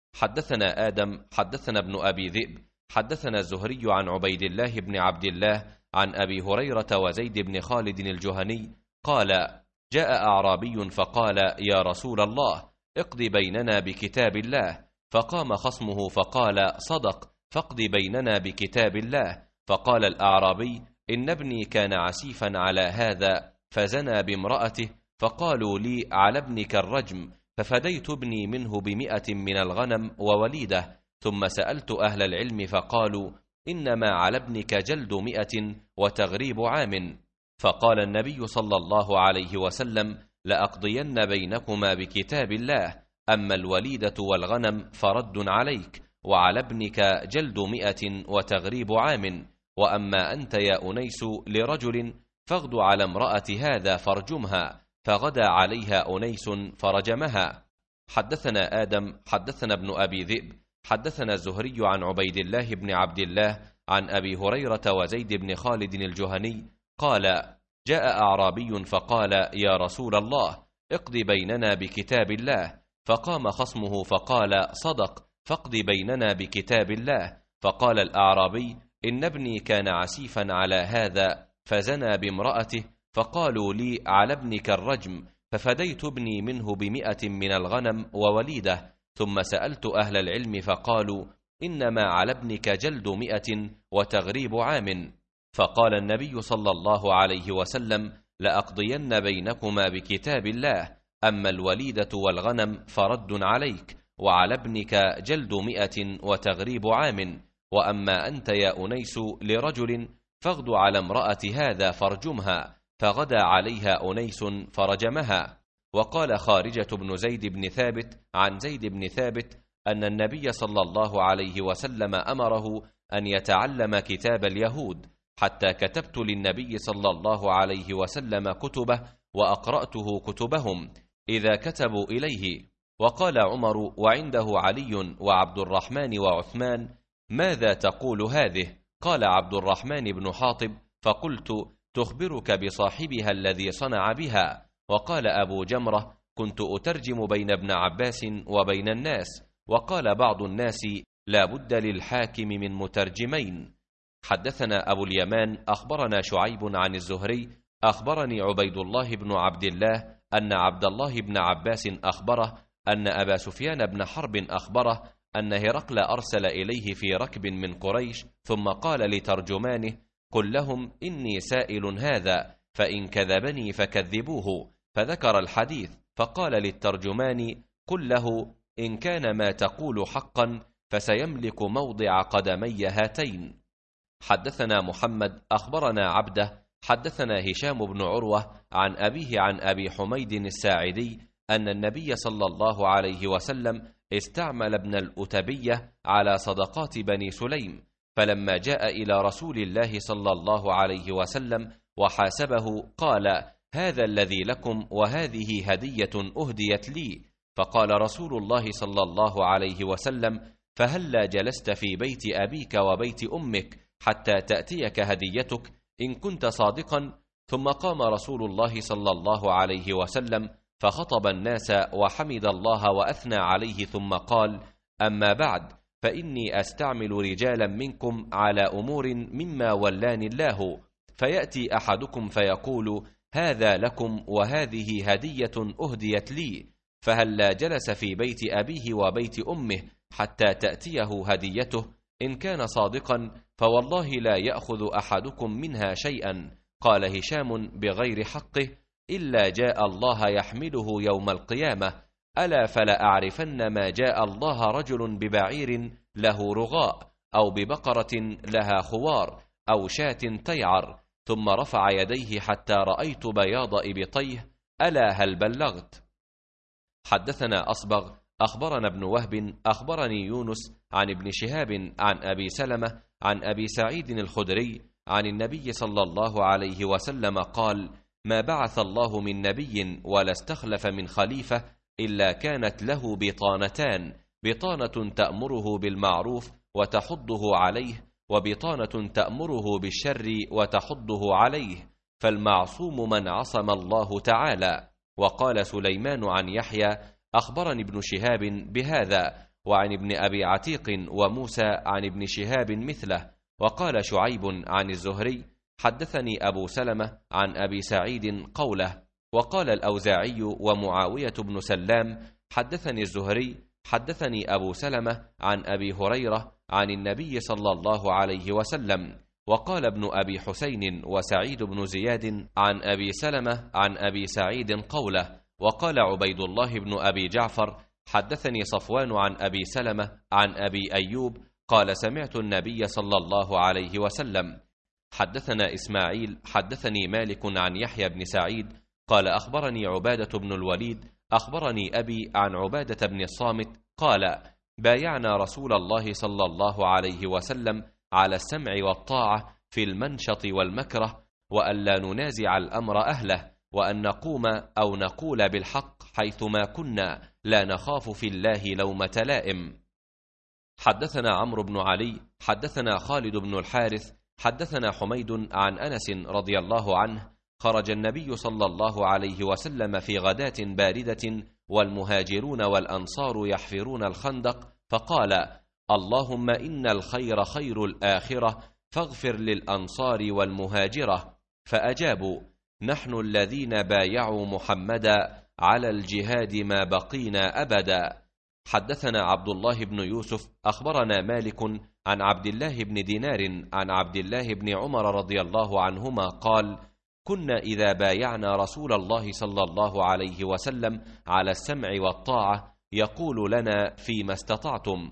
حدثنا آدم حدثنا ابن أبي ذئب حدثنا الزهري عن عبيد الله بن عبد الله عن أبي هريرة وزيد بن خالد الجهني قال: جاء أعرابي فقال: يا رسول الله، اقض بيننا بكتاب الله. فقام خصمه فقال: صدق، فاقض بيننا بكتاب الله. فقال الأعرابي: إن ابني كان عسيفا على هذا فزنى بامرأته، فقالوا لي: على ابنك الرجم. ففديت ابني منه بمئة من الغنم ووليده، ثم سألت أهل العلم فقالوا: إنما على ابنك جلد مئة وتغريب عام. فقال النبي صلى الله عليه وسلم: لأقضين بينكما بكتاب الله، أما الوليدة والغنم فرد عليك، وعلى ابنك جلد مئة وتغريب عام. وأما أنت يا أنيس لرجل فاغد على امرأة هذا فارجمها. فغدا عليها أنيس فرجمها. حدثنا آدم حدثنا ابن أبي ذئب حدثنا الزهري عن عبيد الله بن عبد الله عن أبي هريرة وزيد بن خالد الجهني قال: جاء أعرابي فقال: يا رسول الله، اقض بيننا بكتاب الله. فقام خصمه فقال: صدق، فاقض بيننا بكتاب الله. فقال الأعرابي: إن ابني كان عسيفا على هذا فزنى بامرأته، فقالوا لي: على ابنك الرجم. ففديت ابني منه بمئة من الغنم ووليده، ثم سألت أهل العلم فقالوا: إنما على ابنك جلد مئة وتغريب عام. فقال النبي صلى الله عليه وسلم: لأقضين بينكما بكتاب الله، أما الوليدة والغنم فرد عليك، وعلى ابنك جلد مئة وتغريب عام. وأما أنت يا أنيس لرجل فاغد على امرأة هذا فارجمها. فغدا عليها أنيس فرجمها. وقال خارجة بن زيد بن ثابت عن زيد بن ثابت أن النبي صلى الله عليه وسلم أمره أن يتعلم كتاب اليهود، حتى كتبت للنبي صلى الله عليه وسلم كتبه وأقرأته كتبهم إذا كتبوا إليه. وقال عمر وعنده علي وعبد الرحمن وعثمان: ماذا تقول هذه؟ قال عبد الرحمن بن حاطب: فقلت: تخبرك بصاحبها الذي صنع بها. وقال أبو جمرة: كنت أترجم بين ابن عباس وبين الناس. وقال بعض الناس: لا بد للحاكم من مترجمين. حدثنا أبو اليمان أخبرنا شعيب عن الزهري أخبرني عبيد الله بن عبد الله أن عبد الله بن عباس أخبره أن أبا سفيان بن حرب أخبره أن هرقل أرسل إليه في ركب من قريش، ثم قال لترجمانه: قل لهم إني سائل هذا، فإن كذبني فكذبوه. فذكر الحديث، فقال للترجمان: قل له إن كان ما تقول حقا فسيملك موضع قدمي هاتين. حدثنا محمد أخبرنا عبده حدثنا هشام بن عروة عن أبيه عن أبي حميد الساعدي أن النبي صلى الله عليه وسلم استعمل ابن الأتبية على صدقات بني سليم، فلما جاء إلى رسول الله صلى الله عليه وسلم وحاسبه قال: هذا الذي لكم وهذه هدية أهديت لي. فقال رسول الله صلى الله عليه وسلم: فهلا جلست في بيت أبيك وبيت أمك حتى تأتيك هديتك إن كنت صادقا؟ ثم قام رسول الله صلى الله عليه وسلم فخطب الناس وحمد الله وأثنى عليه، ثم قال: أما بعد، فإني أستعمل رجالا منكم على أمور مما ولاني الله، فيأتي أحدكم فيقول: هذا لكم وهذه هدية أهديت لي، فهلا جلس في بيت أبيه وبيت أمه حتى تأتيه هديته إن كان صادقا، فوالله لا يأخذ أحدكم منها شيئا. قال هشام بغير حقه: إلا جاء الله يحمله يوم القيامة. ألا فلا أعرفن ما جاء الله رجل ببعير له رغاء، أو ببقرة لها خوار، أو شاة تيعر، ثم رفع يديه حتى رأيت بياض إبطيه. ألا هل بلغت؟ حدثنا أصبغ أخبرنا ابن وهب أخبرني يونس عن ابن شهاب عن أبي سلمة عن أبي سعيد الخدري عن النبي صلى الله عليه وسلم قال: ما بعث الله من نبي ولا استخلف من خليفة إلا كانت له بطانتان، بطانة تأمره بالمعروف وتحضه عليه، وبطانة تأمره بالشر وتحضه عليه، فالمعصوم من عصم الله تعالى. وقال سليمان عن يحيى: أخبرني ابن شهاب بهذا، وعن ابن أبي عتيق وموسى عن ابن شهاب مثله. وقال شعيب عن الزهري: حدثني أبو سلمة عن أبي سعيد قوله. وقال الأوزاعي ومعاوية بن سلام: حدثني الزهري حدثني أبو سلمة عن أبي هريرة عن النبي صلى الله عليه وسلم. وقال ابن أبي حسين وسعيد بن زياد عن أبي سلمة عن أبي سعيد قوله. وقال عبيد الله بن أبي جعفر: حدثني صفوان عن أبي سلمة عن أبي أيوب قال: سمعت النبي صلى الله عليه وسلم. حدثنا إسماعيل حدثني مالك عن يحيى بن سعيد قال: أخبرني عبادة بن الوليد أخبرني أبي عن عبادة بن الصامت قال: بايعنا رسول الله صلى الله عليه وسلم على السمع والطاعة في المنشط والمكره، وألا ننازع الأمر أهله، وأن نقوم أو نقول بالحق حيثما كنا، لا نخاف في الله لومة لائم. حدثنا عمرو بن علي حدثنا خالد بن الحارث حدثنا حميد عن أنس رضي الله عنه: خرج النبي صلى الله عليه وسلم في غداة باردة والمهاجرون والأنصار يحفرون الخندق، فقال: اللهم إن الخير خير الآخرة، فاغفر للأنصار والمهاجرة. فأجابوا: نحن الذين بايعوا محمدا على الجهاد ما بقينا أبدا. حدثنا عبد الله بن يوسف أخبرنا مالك عن عبد الله بن دينار عن عبد الله بن عمر رضي الله عنهما قال: كنا إذا بايعنا رسول الله صلى الله عليه وسلم على السمع والطاعة يقول لنا: فيما استطعتم.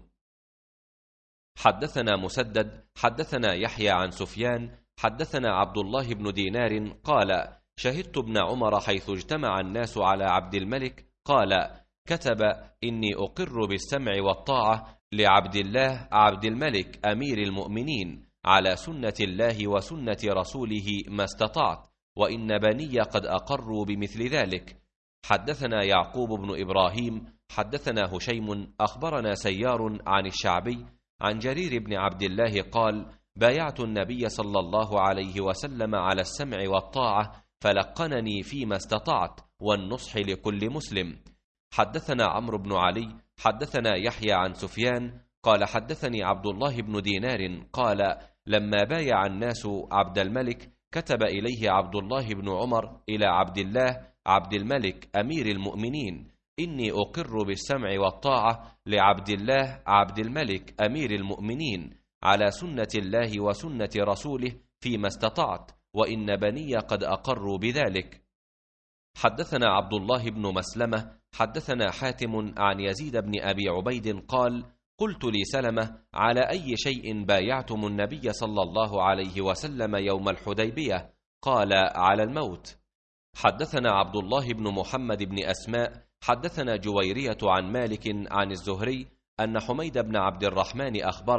حدثنا مسدد حدثنا يحيى عن سفيان حدثنا عبد الله بن دينار قال: شهدت ابن عمر حيث اجتمع الناس على عبد الملك قال: كتب: إني أقر بالسمع والطاعة لعبد الله عبد الملك أمير المؤمنين على سنة الله وسنة رسوله ما استطعت، وإن بني قد أقروا بمثل ذلك. حدثنا يعقوب بن إبراهيم حدثنا هشيم أخبرنا سيار عن الشعبي عن جرير بن عبد الله قال: بايعت النبي صلى الله عليه وسلم على السمع والطاعة، فلقنني فيما استطعت، والنصح لكل مسلم. حدثنا عمرو بن علي حدثنا يحيى عن سفيان قال: حدثني عبد الله بن دينار قال: لما بايع الناس عبد الملك كتب إليه عبد الله بن عمر إلى عبد الله عبد الملك أمير المؤمنين: إني أقر بالسمع والطاعة لعبد الله عبد الملك أمير المؤمنين على سنة الله وسنة رسوله فيما استطعت، وإن بني قد أقروا بذلك. حدثنا عبد الله بن مسلمة حدثنا حاتم عن يزيد بن أبي عبيد قال: قلت لسلمة: على أي شيء بايعتم النبي صلى الله عليه وسلم يوم الحديبية؟ قال: على الموت. حدثنا عبد الله بن محمد بن أسماء حدثنا جويرية عن مالك عن الزهري أن حميد بن عبد الرحمن أخبره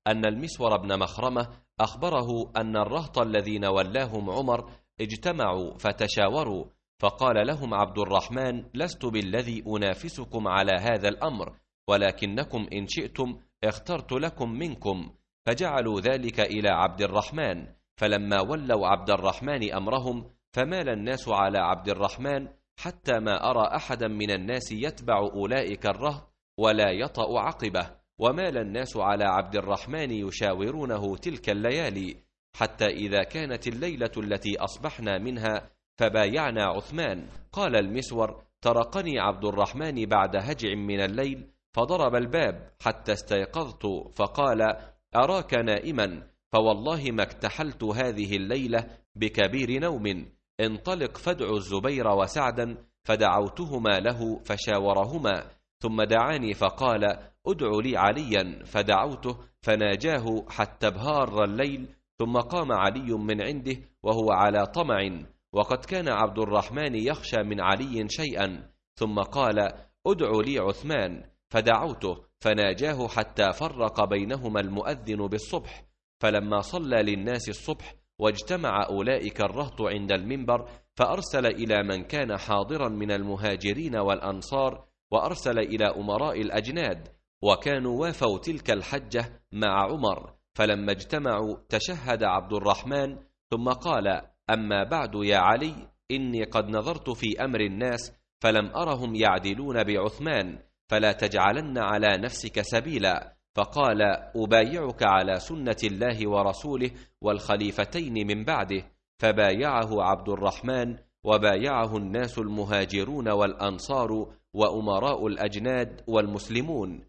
أن المسور بن مخرمة أخبره أن الرهط الذين ولاهم عمر اجتمعوا فتشاوروا، فقال لهم عبد الرحمن: لست بالذي أنافسكم على هذا الأمر، ولكنكم إن شئتم اخترت لكم منكم. فجعلوا ذلك إلى عبد الرحمن، فلما ولوا عبد الرحمن أمرهم فمال الناس على عبد الرحمن، حتى ما أرى أحدا من الناس يتبع أولئك الرهط ولا يطأ عقبه، ومال الناس على عبد الرحمن يشاورونه تلك الليالي، حتى إذا كانت الليلة التي أصبحنا منها فبايعنا عثمان. قال المسور: طرقني عبد الرحمن بعد هجع من الليل فضرب الباب حتى استيقظت، فقال: أراك نائما، فوالله ما اكتحلت هذه الليلة بكبير نوم، انطلق فادع الزبير وسعدا. فدعوتهما له فشاورهما، ثم دعاني فقال: ادع لي عليا، فدعوته فناجاه حتى ابهار الليل، ثم قام علي من عنده وهو على طمع، وقد كان عبد الرحمن يخشى من علي شيئا، ثم قال: ادع لي عثمان، فدعوته فناجاه حتى فرق بينهما المؤذن بالصبح. فلما صلى للناس الصبح واجتمع أولئك الرهط عند المنبر، فأرسل إلى من كان حاضرا من المهاجرين والأنصار، وأرسل إلى أمراء الأجناد، وكانوا وافوا تلك الحجة مع عمر. فلما اجتمعوا تشهد عبد الرحمن ثم قال: أما بعد يا علي، إني قد نظرت في أمر الناس فلم أرهم يعدلون بعثمان، فلا تجعلن على نفسك سبيلا. فقال: أبايعك على سنة الله ورسوله والخليفتين من بعده. فبايعه عبد الرحمن، وبايعه الناس المهاجرون والأنصار وأمراء الأجناد والمسلمون.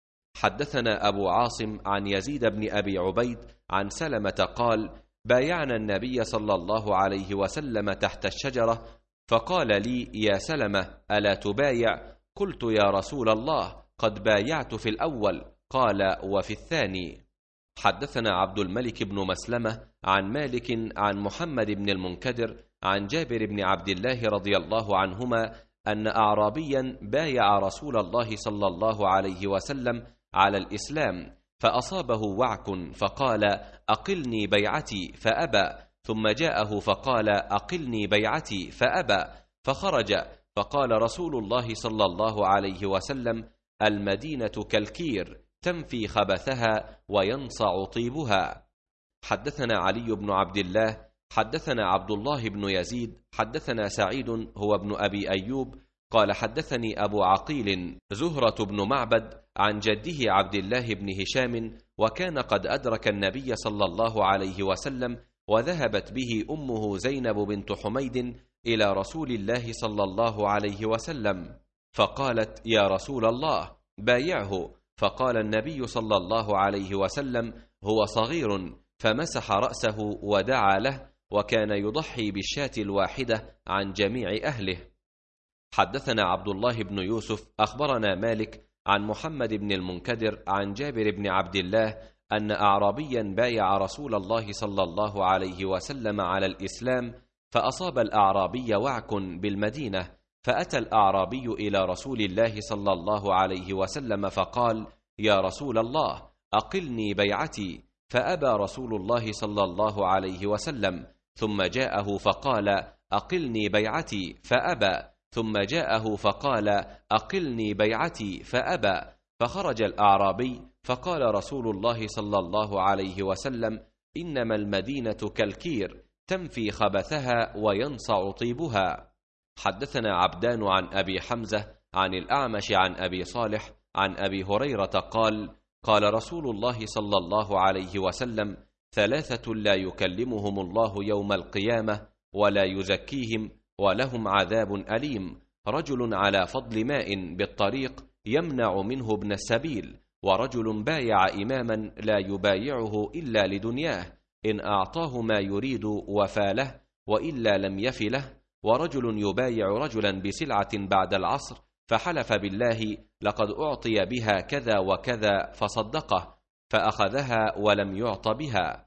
حدثنا أبو عاصم عن يزيد بن أبي عبيد عن سلمة قال: بايعنا النبي صلى الله عليه وسلم تحت الشجرة، فقال لي: يا سلمة، ألا تبايع؟ قلت: يا رسول الله، قد بايعت في الأول. قال: وفي الثاني. حدثنا عبد الملك بن مسلمة عن مالك عن محمد بن المنكدر عن جابر بن عبد الله رضي الله عنهما أن أعرابيا بايع رسول الله صلى الله عليه وسلم على الإسلام، فأصابه وعك فقال: أقلني بيعتي، فأبى، ثم جاءه فقال: أقلني بيعتي، فأبى، فخرج، فقال رسول الله صلى الله عليه وسلم: المدينة كالكير، تنفي خبثها وينصع طيبها. حدثنا علي بن عبد الله حدثنا عبد الله بن يزيد حدثنا سعيد هو ابن أبي أيوب قال: حدثني أبو عقيل زهرة بن معبد عن جده عبد الله بن هشام، وكان قد أدرك النبي صلى الله عليه وسلم، وذهبت به أمه زينب بنت حميد إلى رسول الله صلى الله عليه وسلم، فقالت: يا رسول الله، بايعه. فقال النبي صلى الله عليه وسلم: هو صغير، فمسح رأسه ودعا له، وكان يضحي بالشاة الواحدة عن جميع أهله. حدثنا عبد الله بن يوسف أخبرنا مالك عن محمد بن المنكدر عن جابر بن عبد الله أن أعرابيا بايع رسول الله صلى الله عليه وسلم على الإسلام، فأصاب الأعرابي وعك بالمدينة، فأتى الأعرابي إلى رسول الله صلى الله عليه وسلم فقال: يا رسول الله، أقلني بيعتي، فأبى رسول الله صلى الله عليه وسلم، ثم جاءه فقال: أقلني بيعتي، فأبى، ثم جاءه فقال: أقلني بيعتي، فأبى، فخرج الأعرابي، فقال رسول الله صلى الله عليه وسلم: إنما المدينة كالكير، تنفي خبثها وينصع طيبها. حدثنا عبدان عن أبي حمزة عن الأعمش عن أبي صالح عن أبي هريرة قال: قال رسول الله صلى الله عليه وسلم: ثلاثة لا يكلمهم الله يوم القيامة ولا يزكيهم ولهم عذاب أليم: رجل على فضل ماء بالطريق يمنع منه ابن السبيل، ورجل بايع إماما لا يبايعه إلا لدنياه، إن أعطاه ما يريد وفى له، وإلا لم يف له، ورجل يبايع رجلا بسلعة بعد العصر فحلف بالله: لقد أعطي بها كذا وكذا، فصدقه، فأخذها ولم يعط بها.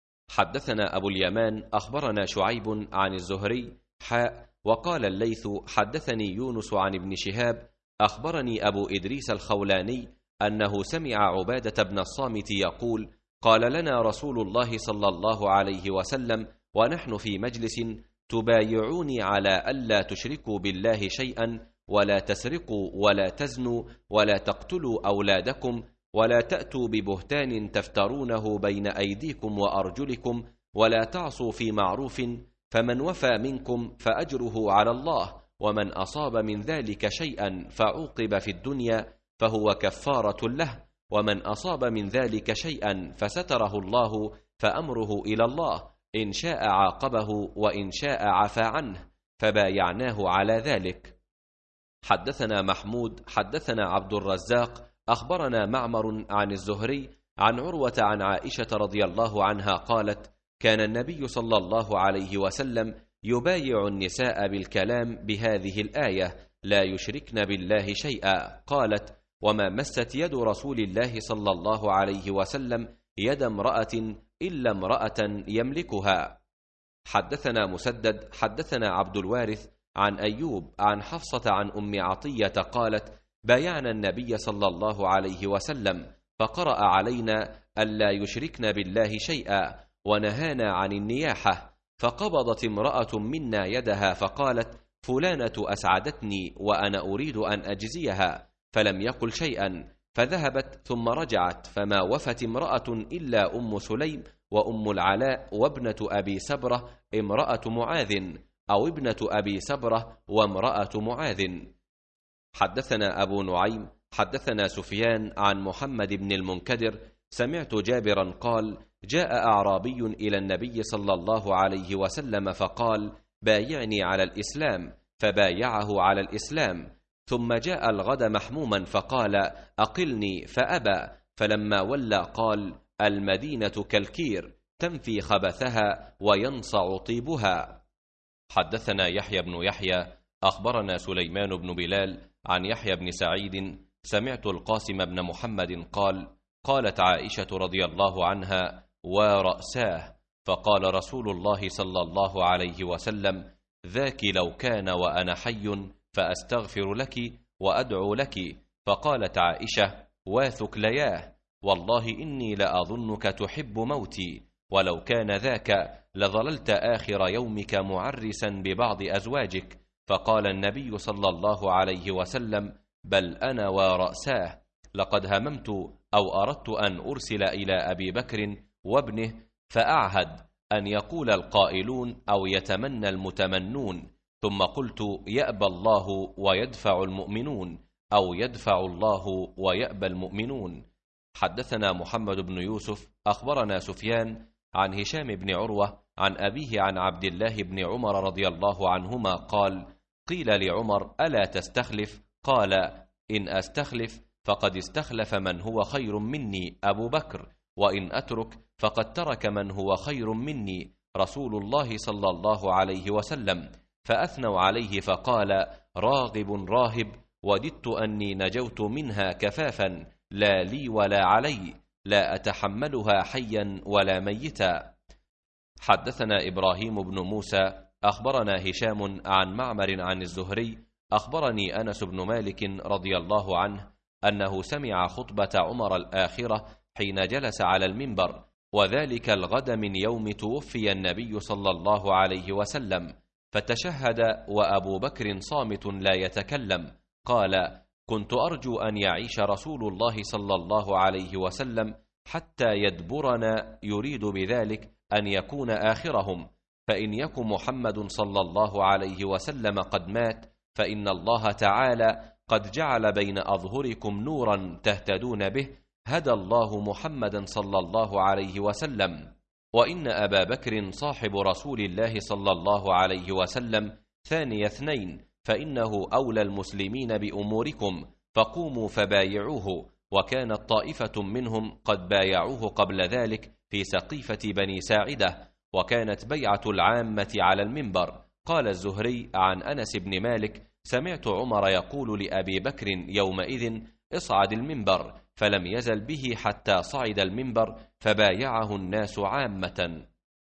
حدثنا أبو اليمان أخبرنا شعيب عن الزهري حاء، وقال الليث: حدثني يونس عن ابن شهاب أخبرني أبو إدريس الخولاني أنه سمع عبادة بن الصامت يقول: قال لنا رسول الله صلى الله عليه وسلم ونحن في مجلس: تبايعوني على ألا تشركوا بالله شيئا، ولا تسرقوا، ولا تزنوا، ولا تقتلوا أولادكم، ولا تأتوا ببهتان تفترونه بين أيديكم وأرجلكم، ولا تعصوا في معروف، فمن وفى منكم فأجره على الله، ومن أصاب من ذلك شيئا فعوقب في الدنيا فهو كفارة له، ومن أصاب من ذلك شيئا فستره الله فأمره إلى الله، إن شاء عاقبه وإن شاء عفى عنه، فبايعناه على ذلك. حدثنا محمود حدثنا عبد الرزاق أخبرنا معمر عن الزهري عن عروة عن عائشة رضي الله عنها قالت: كان النبي صلى الله عليه وسلم يبايع النساء بالكلام بهذه الآية: لا يشركن بالله شيئا. قالت: وما مست يد رسول الله صلى الله عليه وسلم يد امرأة إلا امرأة يملكها. حدثنا مسدد حدثنا عبد الوارث عن أيوب عن حفصة عن أم عطية قالت: بايعنا النبي صلى الله عليه وسلم فقرأ علينا ألا يشركن بالله شيئا، ونهانا عن النياحة، فقبضت امرأة منا يدها فقالت: فلانة أسعدتني وأنا أريد أن أجزيها، فلم يقل شيئا، فذهبت ثم رجعت، فما وفت امرأة إلا أم سليم وأم العلاء وابنة أبي سبرة امرأة معاذ، أو ابنة أبي سبرة وامرأة معاذ. حدثنا أبو نعيم حدثنا سفيان عن محمد بن المنكدر سمعت جابرا قال: جاء أعرابي إلى النبي صلى الله عليه وسلم فقال: بايعني على الإسلام، فبايعه على الإسلام، ثم جاء الغد محموما فقال: أقلني، فأبى، فلما ولى قال: المدينة كالكير تنفي خبثها وينصع طيبها. حدثنا يحيى بن يحيى أخبرنا سليمان بن بلال عن يحيى بن سعيد سمعت القاسم بن محمد قال: قالت عائشة رضي الله عنها: ورأساه، فقال رسول الله صلى الله عليه وسلم: ذاك لو كان وأنا حي فأستغفر لك وأدعو لك. فقالت عائشة: واثكلياه، والله إني لأظنك تحب موتي، ولو كان ذاك لظللت آخر يومك معرسا ببعض أزواجك. فقال النبي صلى الله عليه وسلم: بل أنا ورأساه، لقد هممت أو أردت أن أرسل إلى أبي بكر وابنه فأعهد أن يقول القائلون أو يتمنى المتمنون، ثم قلت: يأبى الله ويدفع المؤمنون، أو يدفع الله ويأبى المؤمنون. حدثنا محمد بن يوسف أخبرنا سفيان عن هشام بن عروة عن أبيه عن عبد الله بن عمر رضي الله عنهما قال: قيل لعمر: ألا تستخلف؟ قال: إن أستخلف فقد استخلف من هو خير مني أبو بكر، وإن أترك فقد ترك من هو خير مني رسول الله صلى الله عليه وسلم. فأثنوا عليه فقال: راغب راهب، وددت أني نجوت منها كفافا، لا لي ولا علي، لا أتحملها حيا ولا ميتا. حدثنا إبراهيم بن موسى أخبرنا هشام عن معمر عن الزهري أخبرني أنس بن مالك رضي الله عنه أنه سمع خطبة عمر الآخرة حين جلس على المنبر، وذلك الغد من يوم توفي النبي صلى الله عليه وسلم، فتشهد وأبو بكر صامت لا يتكلم. قال: كنت أرجو أن يعيش رسول الله صلى الله عليه وسلم حتى يدبرنا، يريد بذلك أن يكون آخرهم، فإن يك محمد صلى الله عليه وسلم قد مات، فإن الله تعالى قد جعل بين أظهركم نورا تهتدون به، هدى الله محمدا صلى الله عليه وسلم، وإن أبا بكر صاحب رسول الله صلى الله عليه وسلم ثاني اثنين، فإنه أولى المسلمين بأموركم، فقوموا فبايعوه. وكانت طائفة منهم قد بايعوه قبل ذلك في سقيفة بني ساعدة، وكانت بيعة العامة على المنبر. قال الزهري عن أنس بن مالك: سمعت عمر يقول لأبي بكر يومئذ: اصعد المنبر، فلم يزل به حتى صعد المنبر فبايعه الناس عامة.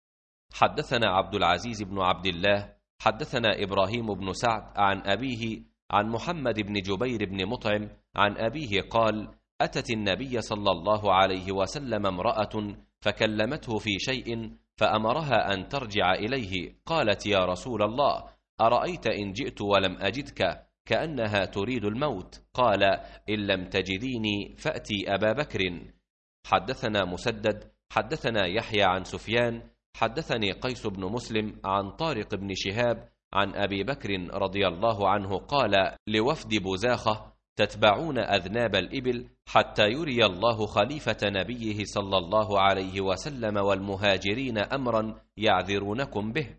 حدثنا عبد العزيز بن عبد الله حدثنا إبراهيم بن سعد عن أبيه عن محمد بن جبير بن مطعم عن أبيه قال: أتت النبي صلى الله عليه وسلم امرأة فكلمته في شيء فأمرها أن ترجع إليه. قالت: يا رسول الله، أرأيت إن جئت ولم أجدك؟ كأنها تريد الموت. قال: إن لم تجديني فأتي أبا بكر. حدثنا مسدد حدثنا يحيى عن سفيان حدثني قيس بن مسلم عن طارق بن شهاب عن أبي بكر رضي الله عنه قال لوفد بزاخة: تتبعون أذناب الإبل حتى يري الله خليفة نبيه صلى الله عليه وسلم والمهاجرين أمرا يعذرونكم به.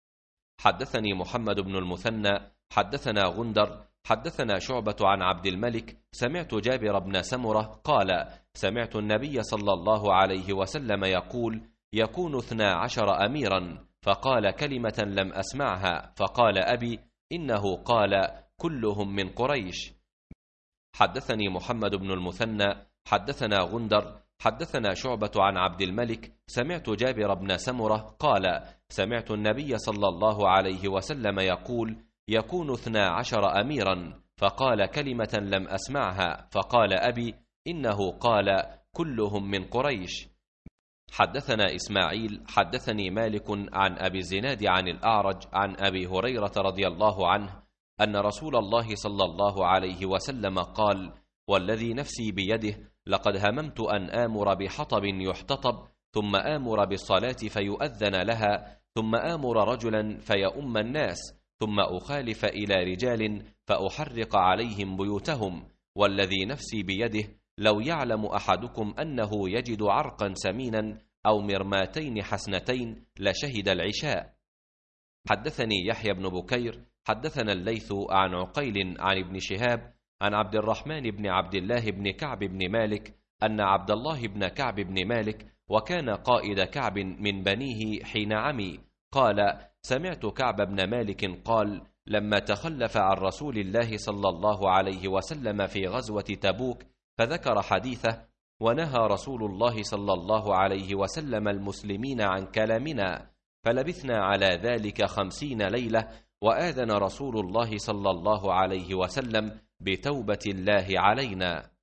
حدثني محمد بن المثنى حدثنا غندر حدثنا شعبة عن عبد الملك سمعت جابر بن سمرة قال: سمعت النبي صلى الله عليه وسلم يقول: يكون اثنا عشر أميرا. فقال كلمة لم أسمعها، فقال أبي: إنه قال: كلهم من قريش. حدثني محمد بن المثنى حدثنا غندر حدثنا شعبة عن عبد الملك سمعت جابر بن سمرة قال: سمعت النبي صلى الله عليه وسلم يقول: يكون اثنا عشر أميرا. فقال كلمة لم أسمعها، فقال أبي: إنه قال: كلهم من قريش. حدثنا إسماعيل حدثني مالك عن أبي الزناد عن الأعرج عن أبي هريرة رضي الله عنه أن رسول الله صلى الله عليه وسلم قال: والذي نفسي بيده لقد هممت أن آمر بحطب يحتطب ثم آمر بالصلاة فيؤذن لها ثم آمر رجلا فيؤم الناس ثم أخالف إلى رجال فأحرق عليهم بيوتهم. والذي نفسي بيده لو يعلم أحدكم أنه يجد عرقا سمينا أو مرماتين حسنتين لشهد العشاء. حدثني يحيى بن بكير حدثنا الليث عن عقيل عن ابن شهاب عن عبد الرحمن بن عبد الله بن كعب بن مالك أن عبد الله بن كعب بن مالك وكان قائد كعب من بنيه حين عمي قال: سمعت كعب بن مالك قال: لما تخلف عن رسول الله صلى الله عليه وسلم في غزوة تبوك فذكر حديثه: ونهى رسول الله صلى الله عليه وسلم المسلمين عن كلامنا، فلبثنا على ذلك خمسين ليلة، وآذن رسول الله صلى الله عليه وسلم بتوبة الله علينا.